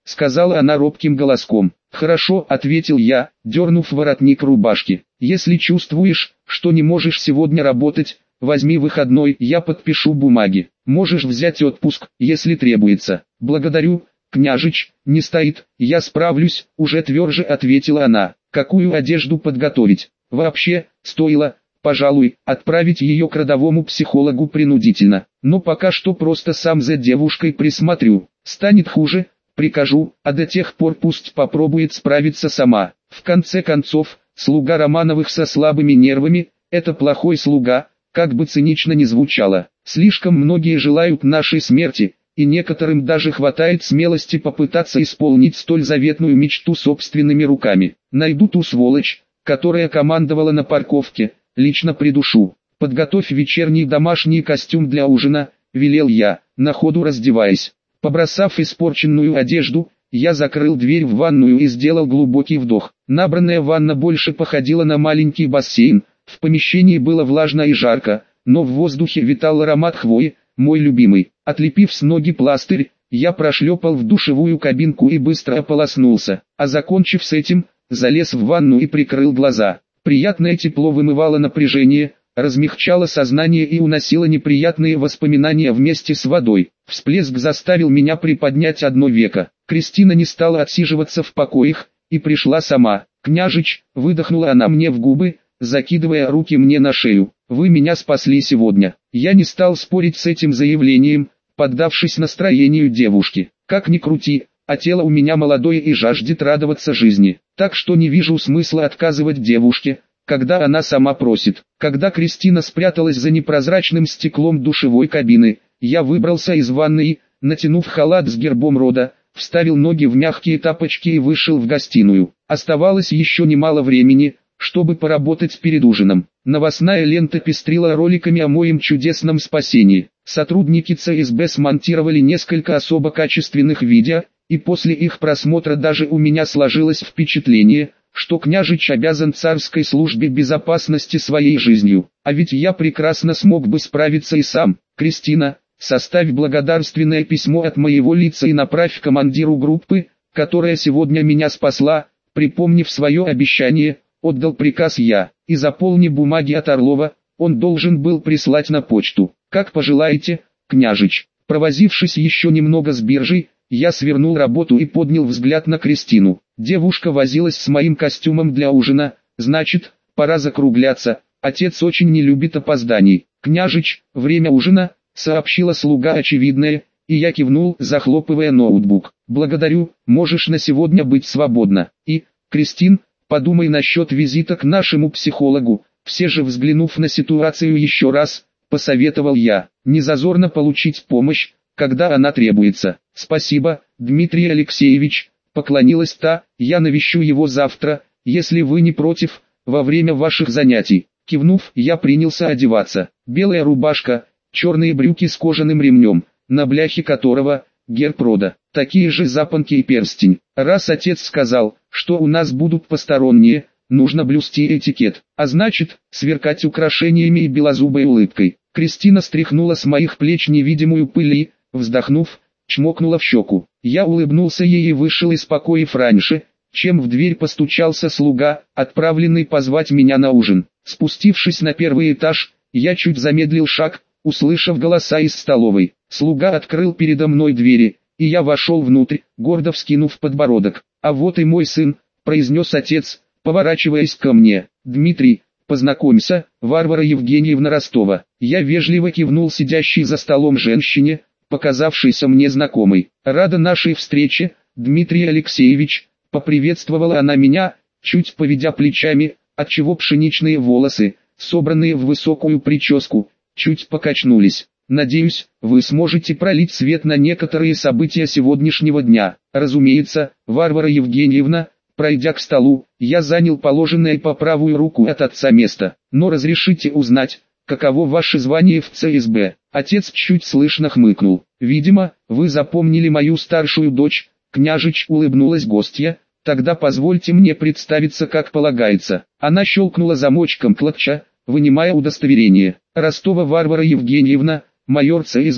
сказала она робким голоском. «Хорошо», — ответил я, дернув воротник рубашки. «Если чувствуешь, что не можешь сегодня работать, возьми выходной, я подпишу бумаги. Можешь взять отпуск, если требуется». «Благодарю, княжич, не стоит, я справлюсь», — уже тверже ответила она. «Какую одежду подготовить? Вообще, стоило, пожалуй, отправить ее к родовому психологу принудительно. Но пока что просто сам за девушкой присмотрю. Станет хуже, прикажу, а до тех пор пусть попробует справиться сама». В конце концов, слуга Романовых со слабыми нервами – это плохой слуга, как бы цинично ни звучало. Слишком многие желают нашей смерти, и некоторым даже хватает смелости попытаться исполнить столь заветную мечту собственными руками. Найду ту сволочь, которая командовала на парковке, лично придушу. «Подготовь вечерний домашний костюм для ужина», – велел я, на ходу раздеваясь. Побросав испорченную одежду, я закрыл дверь в ванную и сделал глубокий вдох. Набранная ванна больше походила на маленький бассейн, в помещении было влажно и жарко, но в воздухе витал аромат хвои, мой любимый. Отлепив с ноги пластырь, я прошлепал в душевую кабинку и быстро ополоснулся, а закончив с этим, залез в ванну и прикрыл глаза. Приятное тепло вымывало напряжение, размягчало сознание и уносило неприятные воспоминания вместе с водой. Всплеск заставил меня приподнять одно веко. Кристина не стала отсиживаться в покоях, и пришла сама. «Княжич», — выдохнула она мне в губы, закидывая руки мне на шею, — «вы меня спасли сегодня». Я не стал спорить с этим заявлением, поддавшись настроению девушки. Как ни крути, а тело у меня молодое и жаждет радоваться жизни, так что не вижу смысла отказывать девушке, когда она сама просит. Когда Кристина спряталась за непрозрачным стеклом душевой кабины, я выбрался из ванны и, натянув халат с гербом рода, вставил ноги в мягкие тапочки и вышел в гостиную. Оставалось еще немало времени, чтобы поработать перед ужином. Новостная лента пестрила роликами о моем чудесном спасении. Сотрудники ЦСБ смонтировали несколько особо качественных видео, и после их просмотра даже у меня сложилось впечатление, что княжич обязан царской службе безопасности своей жизнью. А ведь я прекрасно смог бы справиться и сам. «Кристина, составь благодарственное письмо от моего лица и направь командиру группы, которая сегодня меня спасла», припомнив свое обещание, отдал приказ я, «и заполни бумаги от Орлова, он должен был прислать на почту». «Как пожелаете, княжич». Провозившись еще немного с биржей, я свернул работу и поднял взгляд на Кристину. Девушка возилась с моим костюмом для ужина, значит, пора закругляться, отец очень не любит опозданий. «Княжич, время ужина», — сообщила слуга очевидное, и я кивнул, захлопывая ноутбук. «Благодарю, можешь на сегодня быть свободна. И, Кристин, подумай насчет визита к нашему психологу», все же взглянув на ситуацию еще раз, посоветовал я. «Не зазорно получить помощь, когда она требуется». «Спасибо, Дмитрий Алексеевич», — поклонилась та, «я навещу его завтра, если вы не против, во время ваших занятий». Кивнув, я принялся одеваться. Белая рубашка, черные брюки с кожаным ремнем, на бляхе которого герб рода, такие же запонки и перстень. Раз отец сказал, что у нас будут посторонние, нужно блюсти этикет, а значит, сверкать украшениями и белозубой улыбкой. Кристина стряхнула с моих плеч невидимую пыль и, вздохнув, чмокнула в щеку. Я улыбнулся ей и вышел из покоев раньше, чем в дверь постучался слуга, отправленный позвать меня на ужин. Спустившись на первый этаж, я чуть замедлил шаг, услышав голоса из столовой. Слуга открыл передо мной двери, и я вошел внутрь, гордо вскинув подбородок. «А вот и мой сын», — произнес отец, поворачиваясь ко мне. «Дмитрий, познакомься, Варвара Евгеньевна Ростова». Я вежливо кивнул сидящей за столом женщине, показавшейся мне знакомой. «Рада нашей встрече, Дмитрий Алексеевич», — поприветствовала она меня, чуть поведя плечами, отчего пшеничные волосы, собранные в высокую прическу, чуть покачнулись. «Надеюсь, вы сможете пролить свет на некоторые события сегодняшнего дня». «Разумеется, Варвара Евгеньевна». Пройдя к столу, я занял положенное по правую руку от отца место. «Но разрешите узнать, каково ваше звание в ЦСБ?» Отец чуть слышно хмыкнул. «Видимо, вы запомнили мою старшую дочь», — княжич улыбнулась гостья. «Тогда позвольте мне представиться как полагается». Она щелкнула замочком клатча, вынимая удостоверение. «Ростова Варвара Евгеньевна, майор ЦСБ»,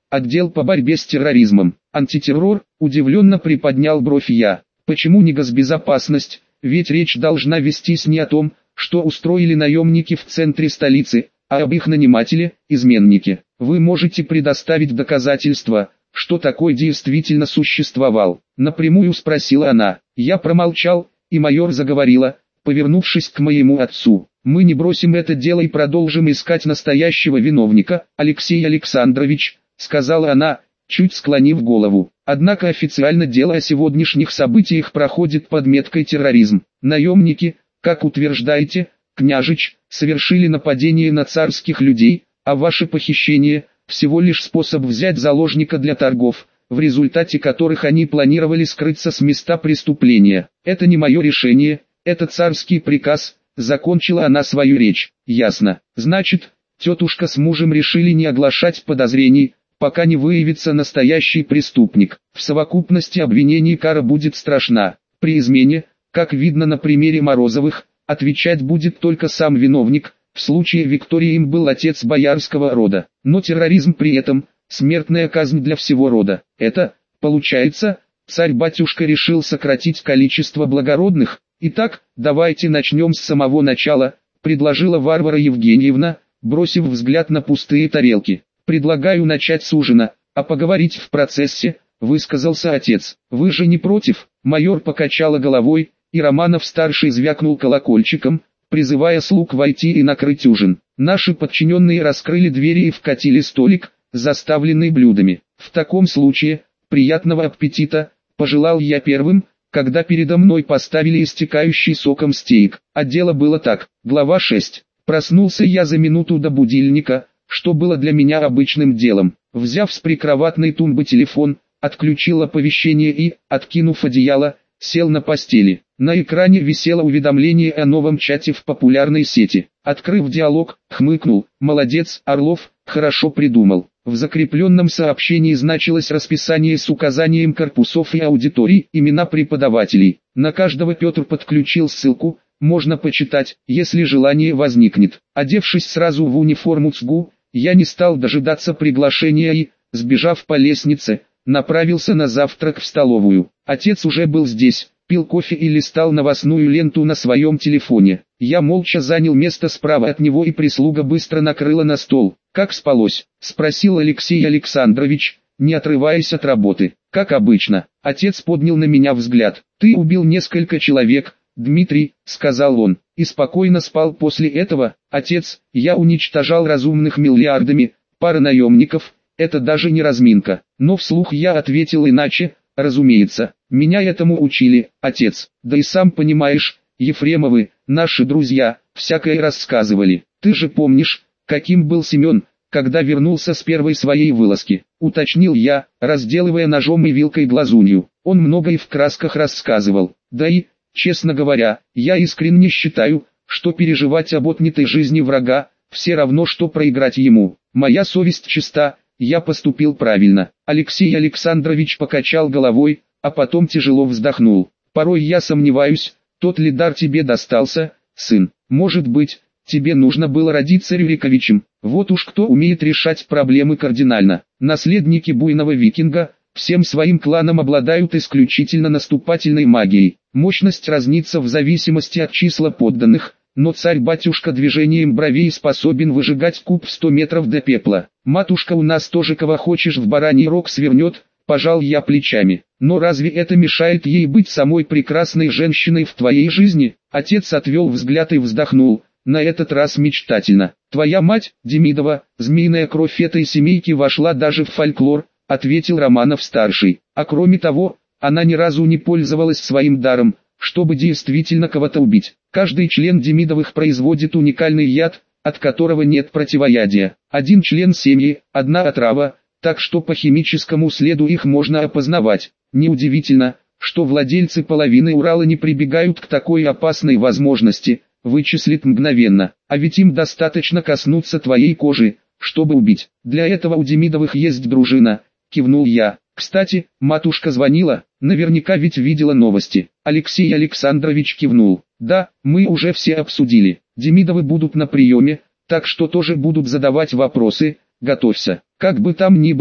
Отдел по борьбе с терроризмом. Антитеррор, удивленно приподнял бровь я. Почему не госбезопасность? Ведь речь должна вестись не о том, что устроили наемники в центре столицы, а об их нанимателе, изменнике. Вы можете предоставить доказательства, что такой действительно существовал? Напрямую спросила она. Я промолчал, и майор заговорила, повернувшись к моему отцу. Мы не бросим это дело и продолжим искать настоящего виновника, Алексей Александрович, сказала она, чуть склонив голову. Однако официально дело о сегодняшних событиях проходит под меткой терроризм. Наемники, как утверждаете, княжич, совершили нападение на царских людей, а ваше похищение – всего лишь способ взять заложника для торгов, в результате которых они планировали скрыться с места преступления. Это не мое решение, это царский приказ, закончила она свою речь. Ясно. Значит, тетушка с мужем решили не оглашать подозрений, пока не выявится настоящий преступник. В совокупности обвинений кара будет страшна. При измене, как видно на примере Морозовых, отвечать будет только сам виновник. В случае Виктории им был отец боярского рода. Но терроризм при этом – смертная казнь для всего рода. Это, получается, царь-батюшка решил сократить количество благородных. Итак, давайте начнем с самого начала, предложила Варвара Евгеньевна, бросив взгляд на пустые тарелки. Предлагаю начать с ужина, а поговорить в процессе, высказался отец. Вы же не против? Майор покачала головой, и Романов-старший звякнул колокольчиком, призывая слуг войти и накрыть ужин. Наши подчиненные раскрыли двери и вкатили столик, заставленный блюдами. В таком случае, приятного аппетита, пожелал я первым, когда передо мной поставили истекающий соком стейк. А дело было так. Глава шесть. Проснулся я за минуту до будильника, что было для меня обычным делом. Взяв с прикроватной тумбы телефон, отключил оповещение и, откинув одеяло, сел на постели. На экране висело уведомление о новом чате в популярной сети. Открыв диалог, хмыкнул. Молодец, Орлов, хорошо придумал. В закрепленном сообщении значилось расписание с указанием корпусов и аудиторий, имена преподавателей. На каждого Петр подключил ссылку, можно почитать, если желание возникнет. Одевшись сразу в униформу ЦГУ, я не стал дожидаться приглашения и, сбежав по лестнице, направился на завтрак в столовую. Отец уже был здесь, пил кофе и листал новостную ленту на своем телефоне. Я молча занял место справа от него, и прислуга быстро накрыла на стол. «Как спалось?» – спросил Алексей Александрович, не отрываясь от работы. «Как обычно». Отец поднял на меня взгляд. «Ты убил несколько человек, Дмитрий», – сказал он, – «и спокойно спал после этого». «Отец, я уничтожал разумных миллиардами, пара наемников, это даже не разминка». Но вслух я ответил иначе. «Разумеется, меня этому учили, отец, да и сам понимаешь, Ефремовы, наши друзья, всякое рассказывали. Ты же помнишь, каким был Семен, когда вернулся с первой своей вылазки?» Уточнил я, разделывая ножом и вилкой глазунью. Он много и в красках рассказывал. Да и, честно говоря, я искренне считаю, что переживать об отнятой жизни врага, все равно что проиграть ему. Моя совесть чиста. Я поступил правильно. Алексей Александрович покачал головой, а потом тяжело вздохнул. Порой я сомневаюсь, тот ли дар тебе достался, сын. Может быть, тебе нужно было родиться Рюриковичем. Вот уж кто умеет решать проблемы кардинально. Наследники буйного викинга, всем своим кланом обладают исключительно наступательной магией. Мощность разнится в зависимости от числа подданных. Но царь-батюшка движением бровей способен выжигать куб в сто метров до пепла. Матушка у нас тоже кого хочешь в бараний рог свернет, пожал я плечами. Но разве это мешает ей быть самой прекрасной женщиной в твоей жизни? Отец отвел взгляд и вздохнул, на этот раз мечтательно. Твоя мать, Демидова, змеиная кровь этой семейки вошла даже в фольклор, ответил Романов-старший. А кроме того, она ни разу не пользовалась своим даром, чтобы действительно кого-то убить. Каждый член Демидовых производит уникальный яд, от которого нет противоядия. Один член семьи, одна отрава, так что по химическому следу их можно опознавать. Неудивительно, что владельцы половины Урала не прибегают к такой опасной возможности, вычислит мгновенно. А ведь им достаточно коснуться твоей кожи, чтобы убить. Для этого у Демидовых есть дружина, кивнул я. Кстати, матушка звонила, наверняка ведь видела новости. Алексей Александрович кивнул. Да, мы уже все обсудили. Демидовы будут на приеме, так что тоже будут задавать вопросы. Готовься. Как бы там ни было,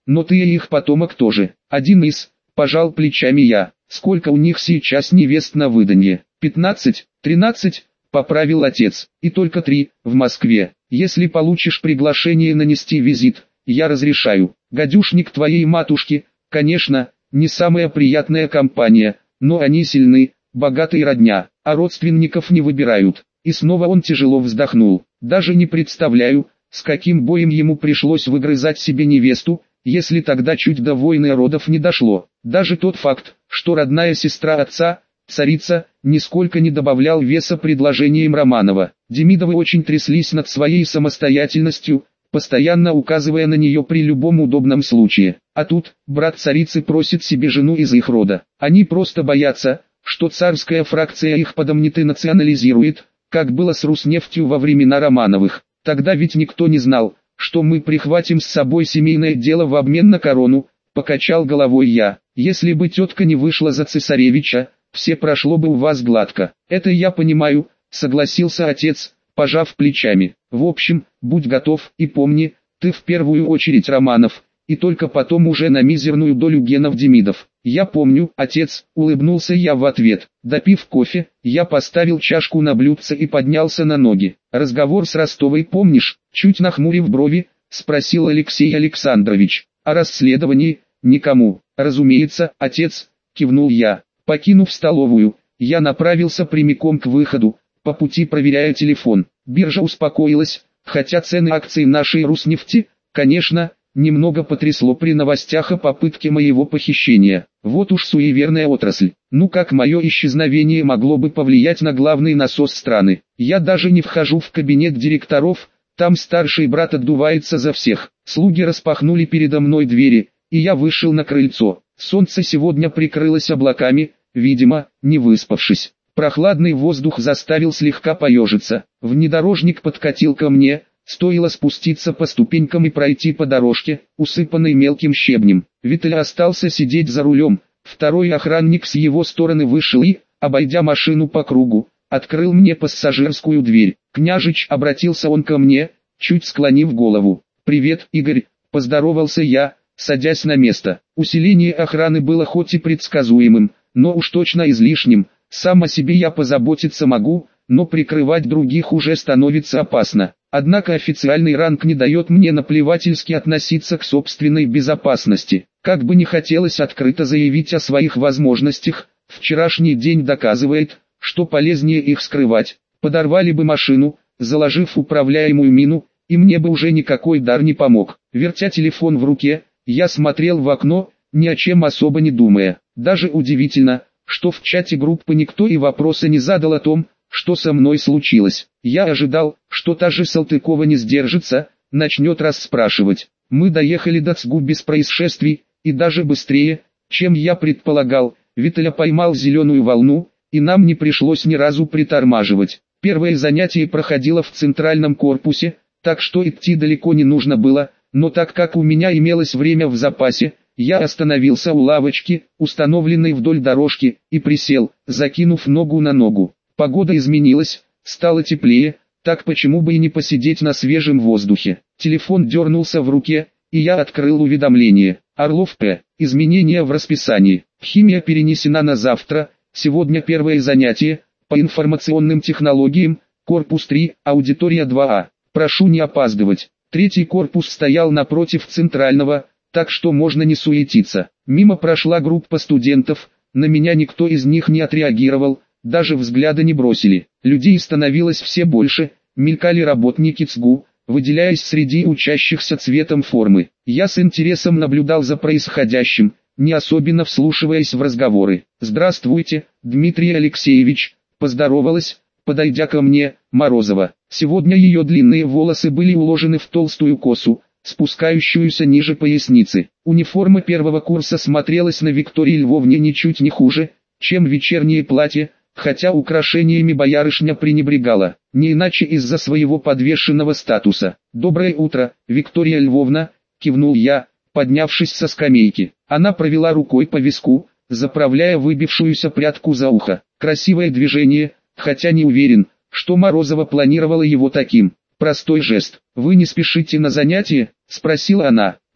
но ты и их потомок тоже. Один из, пожал плечами я. Сколько у них сейчас невест на выданье? Пятнадцать, тринадцать, поправил отец, и только три, в Москве. Если получишь приглашение нанести визит, я разрешаю. Гадюшник твоей матушки, конечно, не самая приятная компания, но они сильны, богатые родня, а родственников не выбирают. И снова он тяжело вздохнул. Даже не представляю, с каким боем ему пришлось выгрызать себе невесту, если тогда чуть до войны родов не дошло. Даже тот факт, что родная сестра отца, царица, нисколько не добавлял веса предложениям Романова. Демидовы очень тряслись над своей самостоятельностью, постоянно указывая на нее при любом удобном случае. А тут, брат царицы просит себе жену из их рода. Они просто боятся, что царская фракция их подомнит и национализирует, как было с Руснефтью во времена Романовых. Тогда ведь никто не знал, что мы прихватим с собой семейное дело в обмен на корону, покачал головой я. Если бы тетка не вышла за цесаревича, все прошло бы у вас гладко. Это я понимаю, согласился отец, пожав плечами. В общем, будь готов и помни, ты в первую очередь Романов, и только потом уже на мизерную долю генов Демидов. Я помню, отец, улыбнулся я в ответ. Допив кофе, я поставил чашку на блюдце и поднялся на ноги. Разговор с Ростовой помнишь? Чуть нахмурив брови, спросил Алексей Александрович. О расследовании? Никому. Разумеется, отец, кивнул я. Покинув столовую, я направился прямиком к выходу, по пути проверяя телефон. Биржа успокоилась, хотя цены акций нашей Руснефти, конечно, немного потрясло при новостях о попытке моего похищения. Вот уж суеверная отрасль. Ну как мое исчезновение могло бы повлиять на главный насос страны? Я даже не вхожу в кабинет директоров, там старший брат отдувается за всех. Слуги распахнули передо мной двери, и я вышел на крыльцо. Солнце сегодня прикрылось облаками, видимо, не выспавшись. Прохладный воздух заставил слегка поежиться. Внедорожник подкатил ко мне, стоило спуститься по ступенькам и пройти по дорожке, усыпанной мелким щебнем. Виталь остался сидеть за рулем, второй охранник с его стороны вышел и, обойдя машину по кругу, открыл мне пассажирскую дверь. «Княжич», обратился он ко мне, чуть склонив голову. «Привет, Игорь», поздоровался я, садясь на место. Усиление охраны было хоть и предсказуемым, но уж точно излишним. Сам о себе я позаботиться могу, но прикрывать других уже становится опасно. Однако официальный ранг не дает мне наплевательски относиться к собственной безопасности. Как бы не хотелось открыто заявить о своих возможностях, вчерашний день доказывает, что полезнее их скрывать. Подорвали бы машину, заложив управляемую мину, и мне бы уже никакой дар не помог. Вертя телефон в руке, я смотрел в окно, ни о чем особо не думая. Даже удивительно, что в чате группы никто и вопроса не задал о том, что со мной случилось. Я ожидал, что та же Салтыкова не сдержится, начнет расспрашивать. Мы доехали до ЦГУ без происшествий, и даже быстрее, чем я предполагал. Виталя поймал зеленую волну, и нам не пришлось ни разу притормаживать. Первое занятие проходило в центральном корпусе, так что идти далеко не нужно было, но так как у меня имелось время в запасе, я остановился у лавочки, установленной вдоль дорожки, и присел, закинув ногу на ногу. Погода изменилась, стало теплее, так почему бы и не посидеть на свежем воздухе. Телефон дернулся в руке, и я открыл уведомление. Орлов П. Изменения в расписании. Химия перенесена на завтра, сегодня первое занятие, по информационным технологиям, корпус три, аудитория два А. Прошу не опаздывать. Третий корпус стоял напротив центрального, так что можно не суетиться. Мимо прошла группа студентов, на меня никто из них не отреагировал, даже взгляда не бросили. Людей становилось все больше, мелькали работники ЦГУ, выделяясь среди учащихся цветом формы. Я с интересом наблюдал за происходящим, не особенно вслушиваясь в разговоры. «Здравствуйте, Дмитрий Алексеевич», поздоровалась, подойдя ко мне, Морозова. Сегодня ее длинные волосы были уложены в толстую косу, спускающуюся ниже поясницы. Униформа первого курса смотрелась на Виктории Львовне ничуть не хуже, чем вечернее платье, хотя украшениями боярышня пренебрегала, не иначе из-за своего подвешенного статуса. «Доброе утро, Виктория Львовна», кивнул я, поднявшись со скамейки. Она провела рукой по виску, заправляя выбившуюся прядку за ухо. Красивое движение, хотя не уверен, что Морозова планировала его таким. Простой жест. «Вы не спешите на занятие?» – спросила она.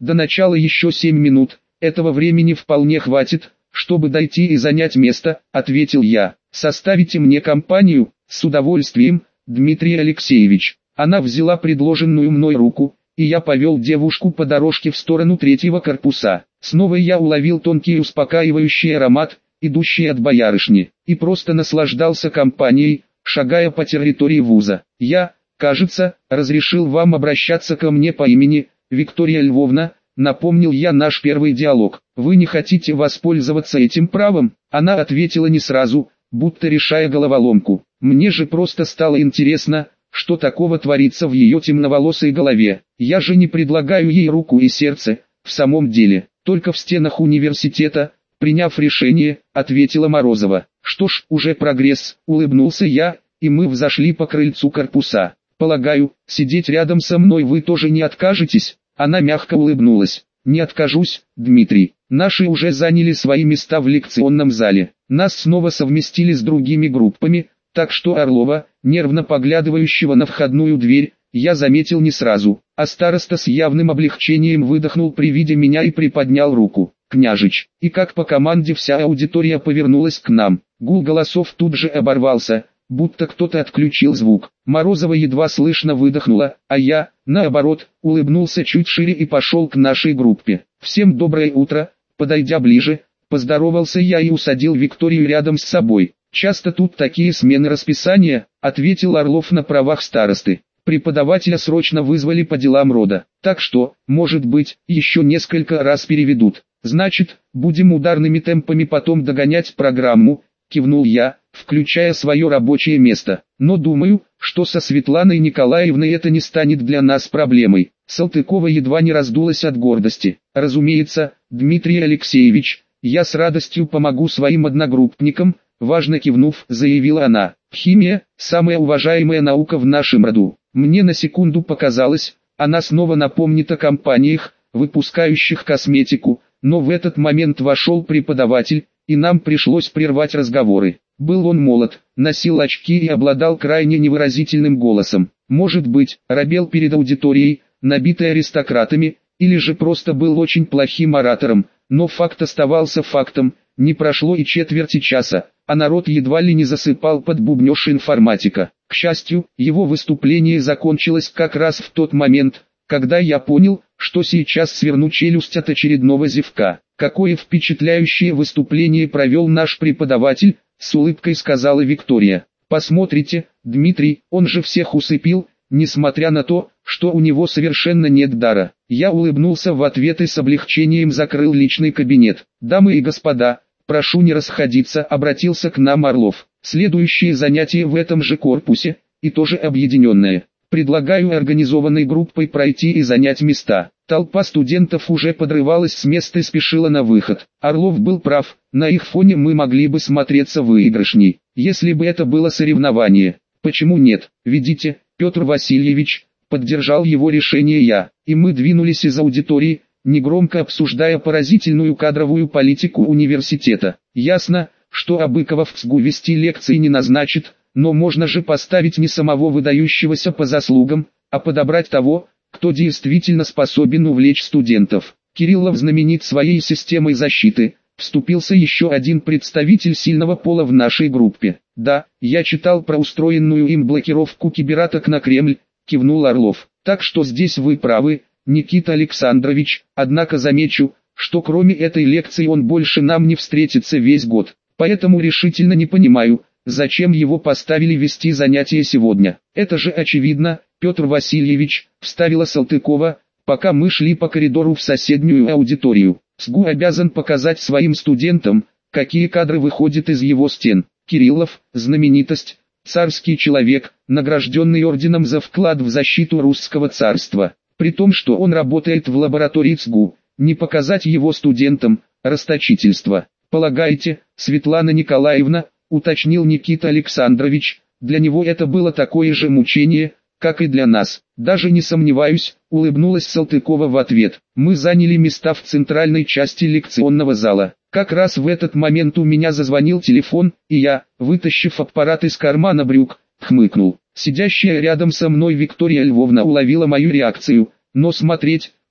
До начала еще семь минут, этого времени вполне хватит, чтобы дойти и занять место, ответил я. Составите мне компанию? С удовольствием, Дмитрий Алексеевич. Она взяла предложенную мной руку, и я повел девушку по дорожке в сторону третьего корпуса. Снова я уловил тонкий успокаивающий аромат, идущий от боярышни, и просто наслаждался компанией, шагая по территории вуза. Я, кажется, разрешил вам обращаться ко мне по имени, Виктория Львовна, напомнил я наш первый диалог. Вы не хотите воспользоваться этим правом? Она ответила не сразу, будто решая головоломку. Мне же просто стало интересно, что такого творится в ее темноволосой голове. Я же не предлагаю ей руку и сердце, в самом деле, только в стенах университета, приняв решение, ответила Морозова. Что ж, уже прогресс, улыбнулся я, и мы взошли по крыльцу корпуса. Полагаю, сидеть рядом со мной вы тоже не откажетесь? Она мягко улыбнулась. Не откажусь, Дмитрий. Наши уже заняли свои места в лекционном зале. Нас снова совместили с другими группами, так что Орлова, нервно поглядывающего на входную дверь, я заметил не сразу, а староста с явным облегчением выдохнул при виде меня и приподнял руку. Княжич, и как по команде вся аудитория повернулась к нам. Гул голосов тут же оборвался, будто кто-то отключил звук. Морозова едва слышно выдохнула, а я, наоборот, улыбнулся чуть шире и пошел к нашей группе. Всем доброе утро, подойдя ближе, поздоровался я и усадил Викторию рядом с собой. «Часто тут такие смены расписания», — ответил Орлов на правах старосты. «Преподавателя срочно вызвали по делам рода, так что, может быть, еще несколько раз переведут. Значит, будем ударными темпами потом догонять программу», — кивнул я, включая свое рабочее место. «Но думаю, что со Светланой Николаевной это не станет для нас проблемой». Салтыкова едва не раздулась от гордости. «Разумеется, Дмитрий Алексеевич, я с радостью помогу своим одногруппникам», — важно кивнув, заявила она. «Химия – самая уважаемая наука в нашем роду». Мне на секунду показалось, она снова напомнит о компаниях, выпускающих косметику, но в этот момент вошел преподаватель, и нам пришлось прервать разговоры. Был он молод, носил очки и обладал крайне невыразительным голосом. Может быть, робел перед аудиторией, набитой аристократами, или же просто был очень плохим оратором, но факт оставался фактом. Не прошло и четверти часа, а народ едва ли не засыпал под бубнёж информатика. К счастью, его выступление закончилось как раз в тот момент, когда я понял, что сейчас сверну челюсть от очередного зевка. «Какое впечатляющее выступление провел наш преподаватель», — с улыбкой сказала Виктория. «Посмотрите, Дмитрий, он же всех усыпил, несмотря на то, что у него совершенно нет дара». Я улыбнулся в ответ и с облегчением закрыл личный кабинет. «Дамы и господа, прошу не расходиться», — обратился к нам Орлов. «Следующее занятие в этом же корпусе, и тоже объединенное. Предлагаю организованной группой пройти и занять места». Толпа студентов уже подрывалась с места и спешила на выход. Орлов был прав, на их фоне мы могли бы смотреться выигрышней, если бы это было соревнование. Почему нет? Видите, Петр Васильевич, поддержал его решение я, и мы двинулись из аудитории, негромко обсуждая поразительную кадровую политику университета. Ясно, что Абыкова в ЦГУ вести лекции не назначит, но можно же поставить не самого выдающегося по заслугам, а подобрать того, кто действительно способен увлечь студентов. Кириллов знаменит своей системой защиты, вступился еще один представитель сильного пола в нашей группе. «Да, я читал про устроенную им блокировку кибератак на Кремль», — кивнул Орлов. «Так что здесь вы правы, Никита Александрович, однако замечу, что кроме этой лекции он больше нам не встретится весь год. Поэтому решительно не понимаю, зачем его поставили вести занятия сегодня. Это же очевидно, Петр Васильевич», — вставила Салтыкова, пока мы шли по коридору в соседнюю аудиторию. СГУ обязан показать своим студентам, какие кадры выходят из его стен. Кириллов, знаменитость, царский человек, награжденный орденом за вклад в защиту русского царства. При том, что он работает в лаборатории ЦГУ, не показать его студентам – расточительство. «Полагаете, Светлана Николаевна», – уточнил Никита Александрович, – для него это было такое же мучение, как и для нас. «Даже не сомневаюсь», — улыбнулась Салтыкова в ответ. Мы заняли места в центральной части лекционного зала. Как раз в этот момент у меня зазвонил телефон, и я, вытащив аппарат из кармана брюк, хмыкнул. Сидящая рядом со мной Виктория Львовна уловила мою реакцию, но смотреть,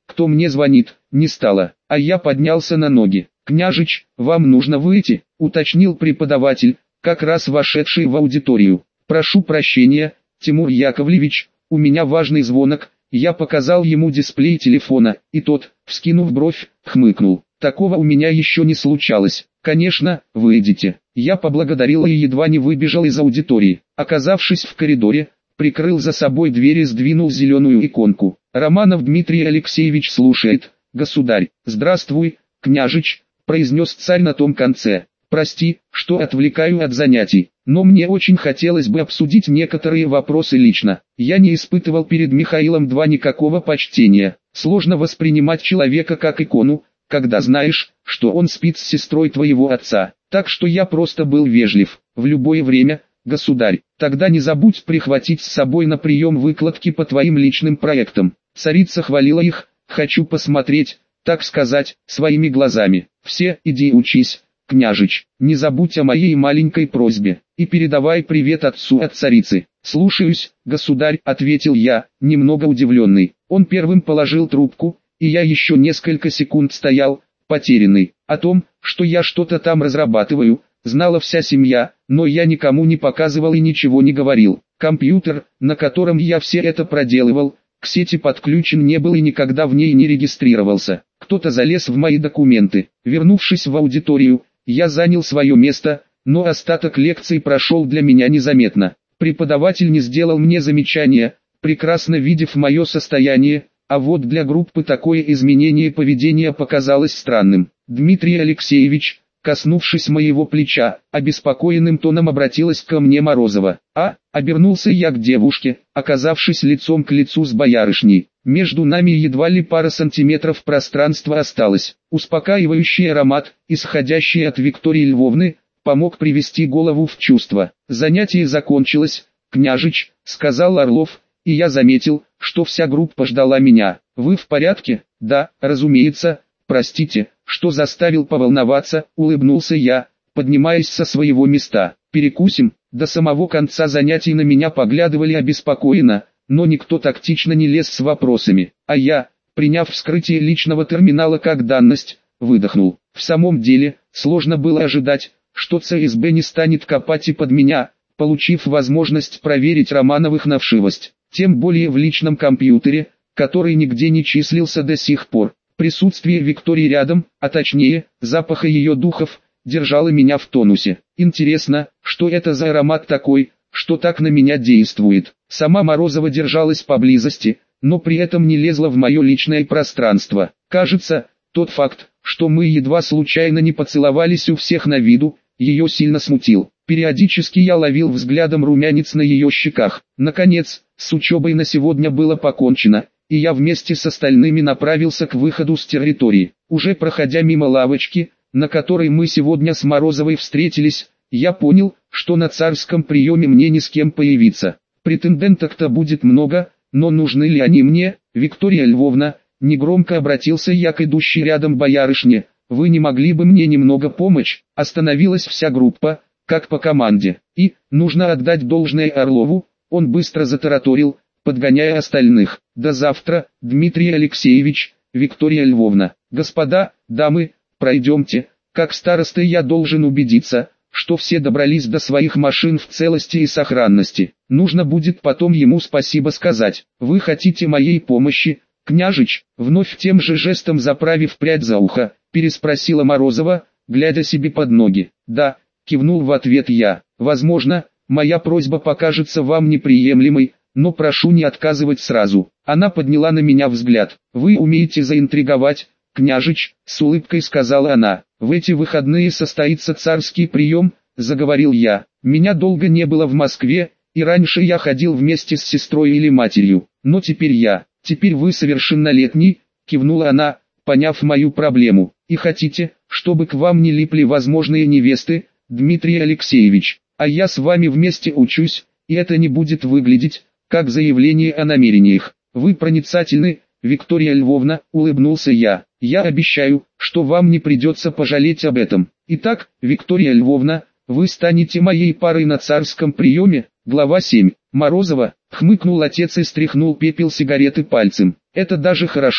кто мне звонит, не стало, а я поднялся на ноги. «Княжич, вам нужно выйти», — уточнил преподаватель, как раз вошедший в аудиторию. «Прошу прощения, Тимур Яковлевич, у меня важный звонок». Я показал ему дисплей телефона, и тот, вскинув бровь, хмыкнул. «Такого у меня еще не случалось. Конечно, выйдите». Я поблагодарил и едва не выбежал из аудитории. Оказавшись в коридоре, прикрыл за собой дверь и сдвинул зеленую иконку. «Романов Дмитрий Алексеевич слушает». «Государь». «Здравствуй, княжич», — произнес царь на том конце. «Прости, что отвлекаю от занятий, но мне очень хотелось бы обсудить некоторые вопросы лично. Я не испытывал перед Михаилом два никакого почтения. Сложно воспринимать человека как икону, когда знаешь, что он спит с сестрой твоего отца. Так что я просто был вежлив. В любое время, государь, тогда не забудь прихватить с собой на прием выкладки по твоим личным проектам». Царица хвалила их, хочу посмотреть, так сказать, своими глазами. «Все, иди учись, княжич, не забудь о моей маленькой просьбе, и передавай привет отцу от царицы». «Слушаюсь, государь», — ответил я, немного удивленный. Он первым положил трубку, и я еще несколько секунд стоял, потерянный. О том, что я что-то там разрабатываю, знала вся семья, но я никому не показывал и ничего не говорил. Компьютер, на котором я все это проделывал, к сети подключен не был и никогда в ней не регистрировался. Кто-то залез в мои документы. Вернувшись в аудиторию, я занял свое место, но остаток лекции прошел для меня незаметно. Преподаватель не сделал мне замечания, прекрасно видев мое состояние, а вот для группы такое изменение поведения показалось странным. «Дмитрий Алексеевич», коснувшись моего плеча, обеспокоенным тоном обратилась ко мне Морозова. «А?» — обернулся я к девушке, оказавшись лицом к лицу с боярышней. Между нами едва ли пара сантиметров пространства осталось. Успокаивающий аромат, исходящий от Виктории Львовны, помог привести голову в чувство. «Занятие закончилось, княжич», — сказал Орлов, и я заметил, что вся группа ждала меня. «Вы в порядке?» «Да, разумеется, простите, что заставил поволноваться», — улыбнулся я, поднимаясь со своего места. «Перекусим?» До самого конца занятий на меня поглядывали обеспокоенно, но никто тактично не лез с вопросами, а я, приняв вскрытие личного терминала как данность, выдохнул. В самом деле, сложно было ожидать, что ЦСБ не станет копать и под меня, получив возможность проверить Романовых на вшивость, тем более в личном компьютере, который нигде не числился до сих пор. Присутствие Виктории рядом, а точнее, запаха ее духов, держало меня в тонусе. Интересно, что это за аромат такой, что так на меня действует. Сама Морозова держалась поблизости, но при этом не лезла в мое личное пространство. Кажется, тот факт, что мы едва случайно не поцеловались у всех на виду, ее сильно смутил. Периодически я ловил взглядом румянец на ее щеках. Наконец, с учебой на сегодня было покончено, и я вместе с остальными направился к выходу с территории. Уже проходя мимо лавочки, на которой мы сегодня с Морозовой встретились, я понял, что на царском приеме мне ни с кем появиться. Претенденток-то будет много, но нужны ли они мне? «Виктория Львовна», негромко обратился я к идущей рядом боярышне, «вы не могли бы мне немного помочь?» Остановилась вся группа, как по команде. И, нужно отдать должное Орлову, он быстро затараторил, подгоняя остальных. «До завтра, Дмитрий Алексеевич, Виктория Львовна. Господа, дамы, пройдемте. Как староста я должен убедиться, что все добрались до своих машин в целости и сохранности. Нужно будет потом ему спасибо сказать. Вы хотите моей помощи, княжич?» Вновь тем же жестом заправив прядь за ухо, переспросила Морозова, глядя себе под ноги. «Да», кивнул в ответ я. «Возможно, моя просьба покажется вам неприемлемой, но прошу не отказывать сразу». Она подняла на меня взгляд. «Вы умеете заинтриговать, княжич», с улыбкой сказала она. «В эти выходные состоится царский прием», заговорил я. «Меня долго не было в Москве, и раньше я ходил вместе с сестрой или матерью, но теперь я, теперь вы совершеннолетний», кивнула она, поняв мою проблему. «И хотите, чтобы к вам не липли возможные невесты, Дмитрий Алексеевич, а я с вами вместе учусь, и это не будет выглядеть, как заявление о намерениях. Вы проницательны, Виктория Львовна», улыбнулся я. «Я обещаю, что вам не придется пожалеть об этом. Итак, Виктория Львовна, вы станете моей парой на царском приеме». Глава семь. Морозова, хмыкнул отец и стряхнул пепел сигареты пальцем. «Это даже хорошо,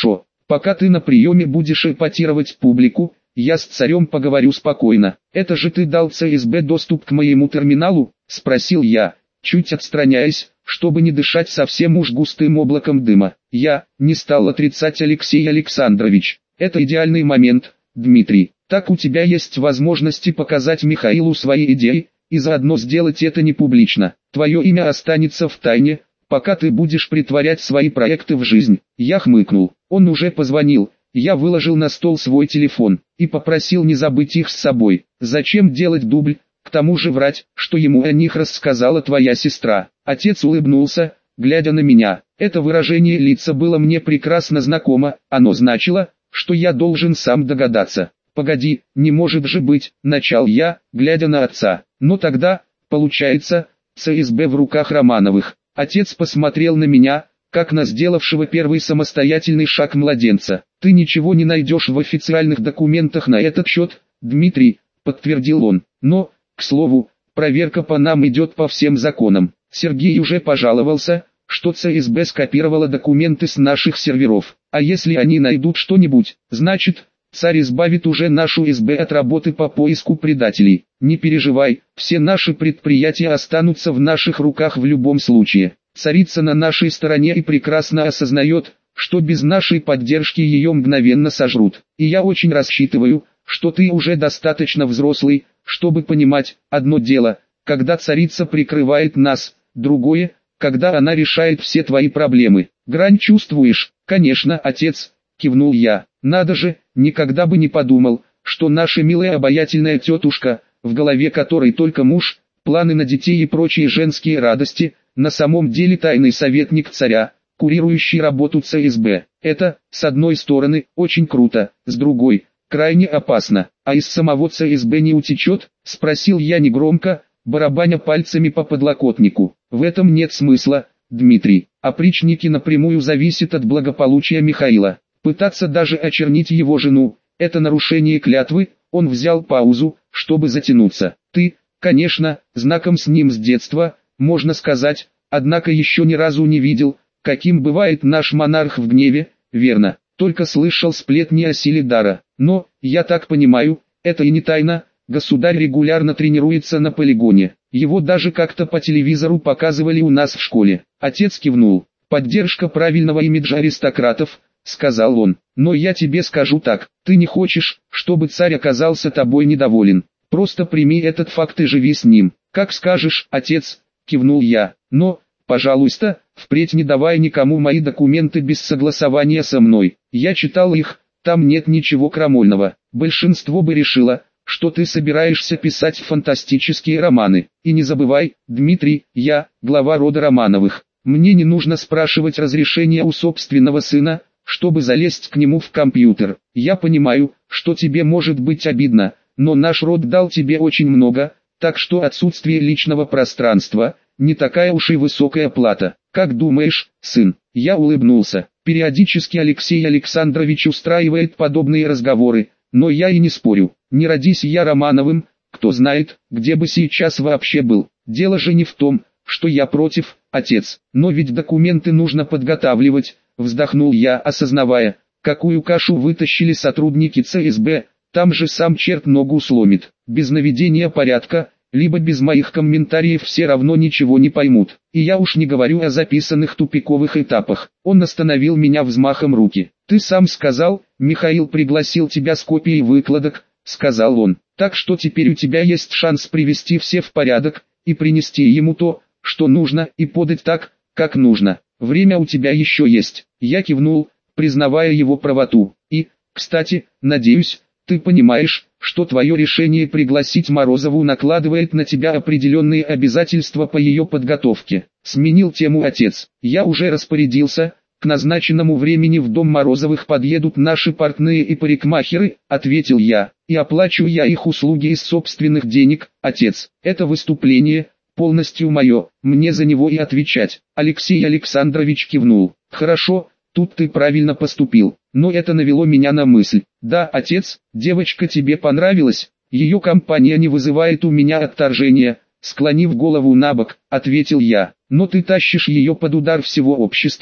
Пока ты на приеме будешь эпатировать публику, я с царем поговорю спокойно. Это же ты дал ЦСБ доступ к моему терминалу? Спросил я, чуть отстраняясь, чтобы не дышать совсем уж густым облаком дыма. Я не стал отрицать, Алексей Александрович. Это идеальный момент, Дмитрий. Так у тебя есть возможности показать Михаилу свои идеи, и заодно сделать это не публично. Твое имя останется в тайне, пока ты будешь притворять свои проекты в жизнь. Я хмыкнул. Он уже позвонил. Я выложил на стол свой телефон и попросил не забыть их с собой. Зачем делать дубль? К тому же врать, что ему о них рассказала твоя сестра. Отец улыбнулся, глядя на меня. Это выражение лица было мне прекрасно знакомо. Оно значило, что я должен сам догадаться. «Погоди, не может же быть», — начал я, глядя на отца. «Но тогда, получается, ЦСБ в руках Романовых». Отец посмотрел на меня, как на сделавшего первый самостоятельный шаг младенца. «Ты ничего не найдешь в официальных документах на этот счет, Дмитрий», — подтвердил он. «Но, к слову, проверка по нам идет по всем законам. Сергей уже пожаловался, что ЦСБ скопировала документы с наших серверов. А если они найдут что-нибудь, значит, царь избавит уже нашу СБ от работы по поиску предателей. Не переживай, все наши предприятия останутся в наших руках в любом случае. Царица на нашей стороне и прекрасно осознает, что без нашей поддержки ее мгновенно сожрут. И я очень рассчитываю, что ты уже достаточно взрослый, чтобы понимать, одно дело, когда царица прикрывает нас, другое, когда она решает все твои проблемы. Грань чувствуешь? Конечно, отец, кивнул я. Надо же, никогда бы не подумал, что наша милая обаятельная тетушка, в голове которой только муж, планы на детей и прочие женские радости, на самом деле тайный советник царя, курирующий работу ЦСБ. Это, с одной стороны, очень круто, с другой, крайне опасно. А из самого ЦСБ не утечет? Спросил я негромко, барабаня пальцами по подлокотнику. В этом нет смысла, Дмитрий. Опричники напрямую зависят от благополучия Михаила. Пытаться даже очернить его жену – это нарушение клятвы. Он взял паузу, чтобы затянуться. Ты, конечно, знаком с ним с детства, можно сказать, однако еще ни разу не видел, каким бывает наш монарх в гневе, верно, только слышал сплетни о силе дара. Но, я так понимаю, это и не тайна, государь регулярно тренируется на полигоне. Его даже как-то по телевизору показывали у нас в школе. Отец кивнул. Поддержка правильного имиджа аристократов, сказал он. Но я тебе скажу так, ты не хочешь, чтобы царь оказался тобой недоволен. Просто прими этот факт и живи с ним. Как скажешь, отец, кивнул я. Но, пожалуйста, впредь не давай никому мои документы без согласования со мной. Я читал их, там нет ничего крамольного. Большинство бы решило, что ты собираешься писать фантастические романы. И не забывай, Дмитрий, я, глава рода Романовых. Мне не нужно спрашивать разрешения у собственного сына, чтобы залезть к нему в компьютер. Я понимаю, что тебе может быть обидно, но наш род дал тебе очень много, так что отсутствие личного пространства – не такая уж и высокая плата. Как думаешь, сын? Я улыбнулся. Периодически Алексей Александрович устраивает подобные разговоры, но я и не спорю. Не родись я Романовым, кто знает, где бы сейчас вообще был. Дело же не в том, что я против, отец. Но ведь документы нужно подготавливать, вздохнул я, осознавая, какую кашу вытащили сотрудники ЦСБ. Там же сам черт ногу сломит. Без наведения порядка, либо без моих комментариев все равно ничего не поймут. И я уж не говорю о записанных тупиковых этапах. Он остановил меня взмахом руки. Ты сам сказал, Михаил пригласил тебя с копией выкладок, сказал он. Так что теперь у тебя есть шанс привести все в порядок, и принести ему то, что нужно, и подать так, как нужно. Время у тебя еще есть. Я кивнул, признавая его правоту. И, кстати, надеюсь, ты понимаешь, что твое решение пригласить Морозову накладывает на тебя определенные обязательства по ее подготовке. Сменил тему отец. Я уже распорядился, к назначенному времени в дом Морозовых подъедут наши портные и парикмахеры, ответил я, и оплачу я их услуги из собственных денег, отец. Это выступление полностью мое, мне за него и отвечать. Алексей Александрович кивнул. Хорошо, тут ты правильно поступил. Но это навело меня на мысль. Да, отец, девочка тебе понравилась, ее компания не вызывает у меня отторжения, склонив голову набок, ответил я. Но ты тащишь ее под удар всего общества,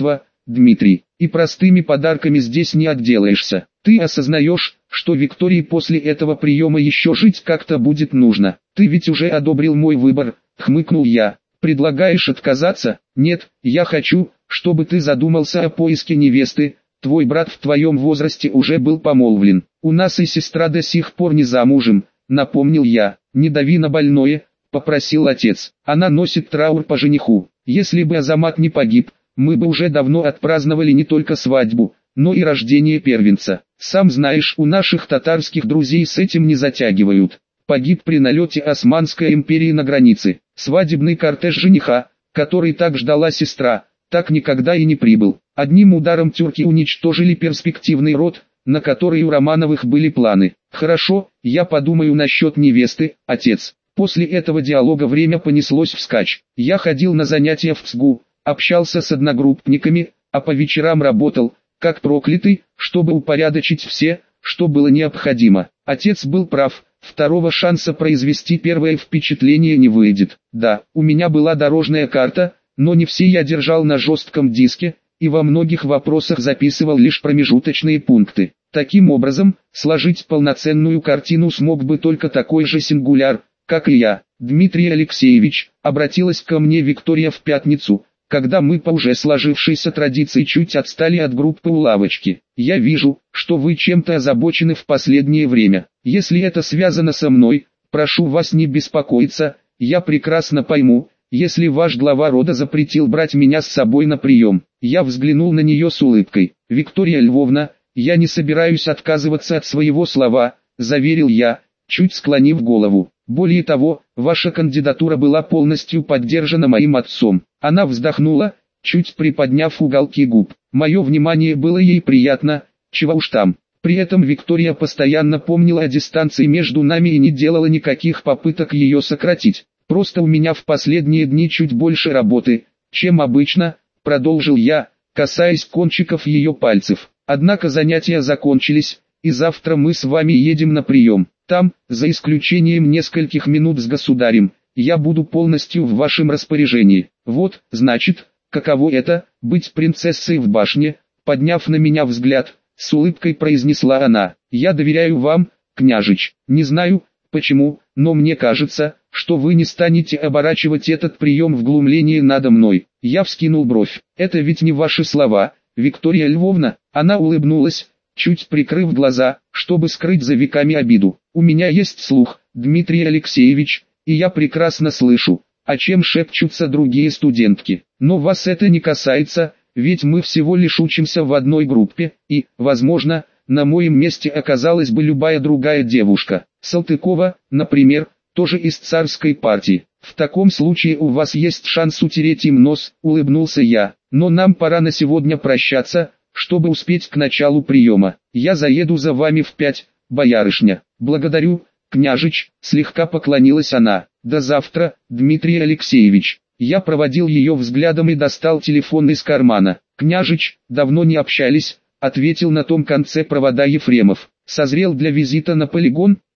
Дмитрий, и простыми подарками здесь не отделаешься. Ты осознаешь, что Виктории после этого приема еще жить как-то будет нужно. Ты ведь уже одобрил мой выбор, хмыкнул я. Предлагаешь отказаться? Нет, я хочу, чтобы ты задумался о поиске невесты. Твой брат в твоем возрасте уже был помолвлен. У нас и сестра до сих пор не замужем, напомнил я. Не дави на больное, попросил отец. Она носит траур по жениху. Если бы Азамат не погиб, мы бы уже давно отпраздновали не только свадьбу, но и рождение первенца. Сам знаешь, у наших татарских друзей с этим не затягивают. Погиб при налете Османской империи на границе. Свадебный кортеж жениха, который так ждала сестра, так никогда и не прибыл. Одним ударом тюрки уничтожили перспективный род, на который у Романовых были планы. Хорошо, я подумаю насчет невесты, отец. После этого диалога время понеслось вскачь. Я ходил на занятия в ПСГУ, общался с одногруппниками, а по вечерам работал, как проклятый, чтобы упорядочить все, что было необходимо. Отец был прав, второго шанса произвести первое впечатление не выйдет. Да, у меня была дорожная карта, но не все я держал на жестком диске, и во многих вопросах записывал лишь промежуточные пункты. Таким образом, сложить полноценную картину смог бы только такой же сингуляр, как и я. Дмитрий Алексеевич, обратилась ко мне Виктория в пятницу, когда мы по уже сложившейся традиции чуть отстали от группы у лавочки. Я вижу, что вы чем-то озабочены в последнее время. Если это связано со мной, прошу вас не беспокоиться, я прекрасно пойму, если ваш глава рода запретил брать меня с собой на прием. Я взглянул на нее с улыбкой. Виктория Львовна, я не собираюсь отказываться от своего слова, заверил я, чуть склонив голову. Более того, ваша кандидатура была полностью поддержана моим отцом. Она вздохнула, чуть приподняв уголки губ. Мое внимание было ей приятно, чего уж там. При этом Виктория постоянно помнила о дистанции между нами и не делала никаких попыток ее сократить. Просто у меня в последние дни чуть больше работы, чем обычно, продолжил я, касаясь кончиков ее пальцев. Однако занятия закончились, и завтра мы с вами едем на прием. Там, за исключением нескольких минут с государем, я буду полностью в вашем распоряжении. Вот, значит, каково это, быть принцессой в башне, подняв на меня взгляд, с улыбкой произнесла она. Я доверяю вам, княжич, не знаю, почему, но мне кажется, что вы не станете оборачивать этот прием в глумление надо мной. Я вскинул бровь. Это ведь не ваши слова, Виктория Львовна. Она улыбнулась, чуть прикрыв глаза, чтобы скрыть за веками обиду. У меня есть слух, Дмитрий Алексеевич, и я прекрасно слышу, о чем шепчутся другие студентки. Но вас это не касается, ведь мы всего лишь учимся в одной группе, и, возможно, на моем месте оказалась бы любая другая девушка. Салтыкова, например, тоже из царской партии. В таком случае у вас есть шанс утереть им нос, улыбнулся я. Но нам пора на сегодня прощаться, чтобы успеть к началу приема. Я заеду за вами в пять, боярышня. Благодарю, княжич, слегка поклонилась она. До завтра, Дмитрий Алексеевич. Я проводил ее взглядом и достал телефон из кармана. Княжич, давно не общались, ответил на том конце провода Ефремов. Созрел для визита на полигон?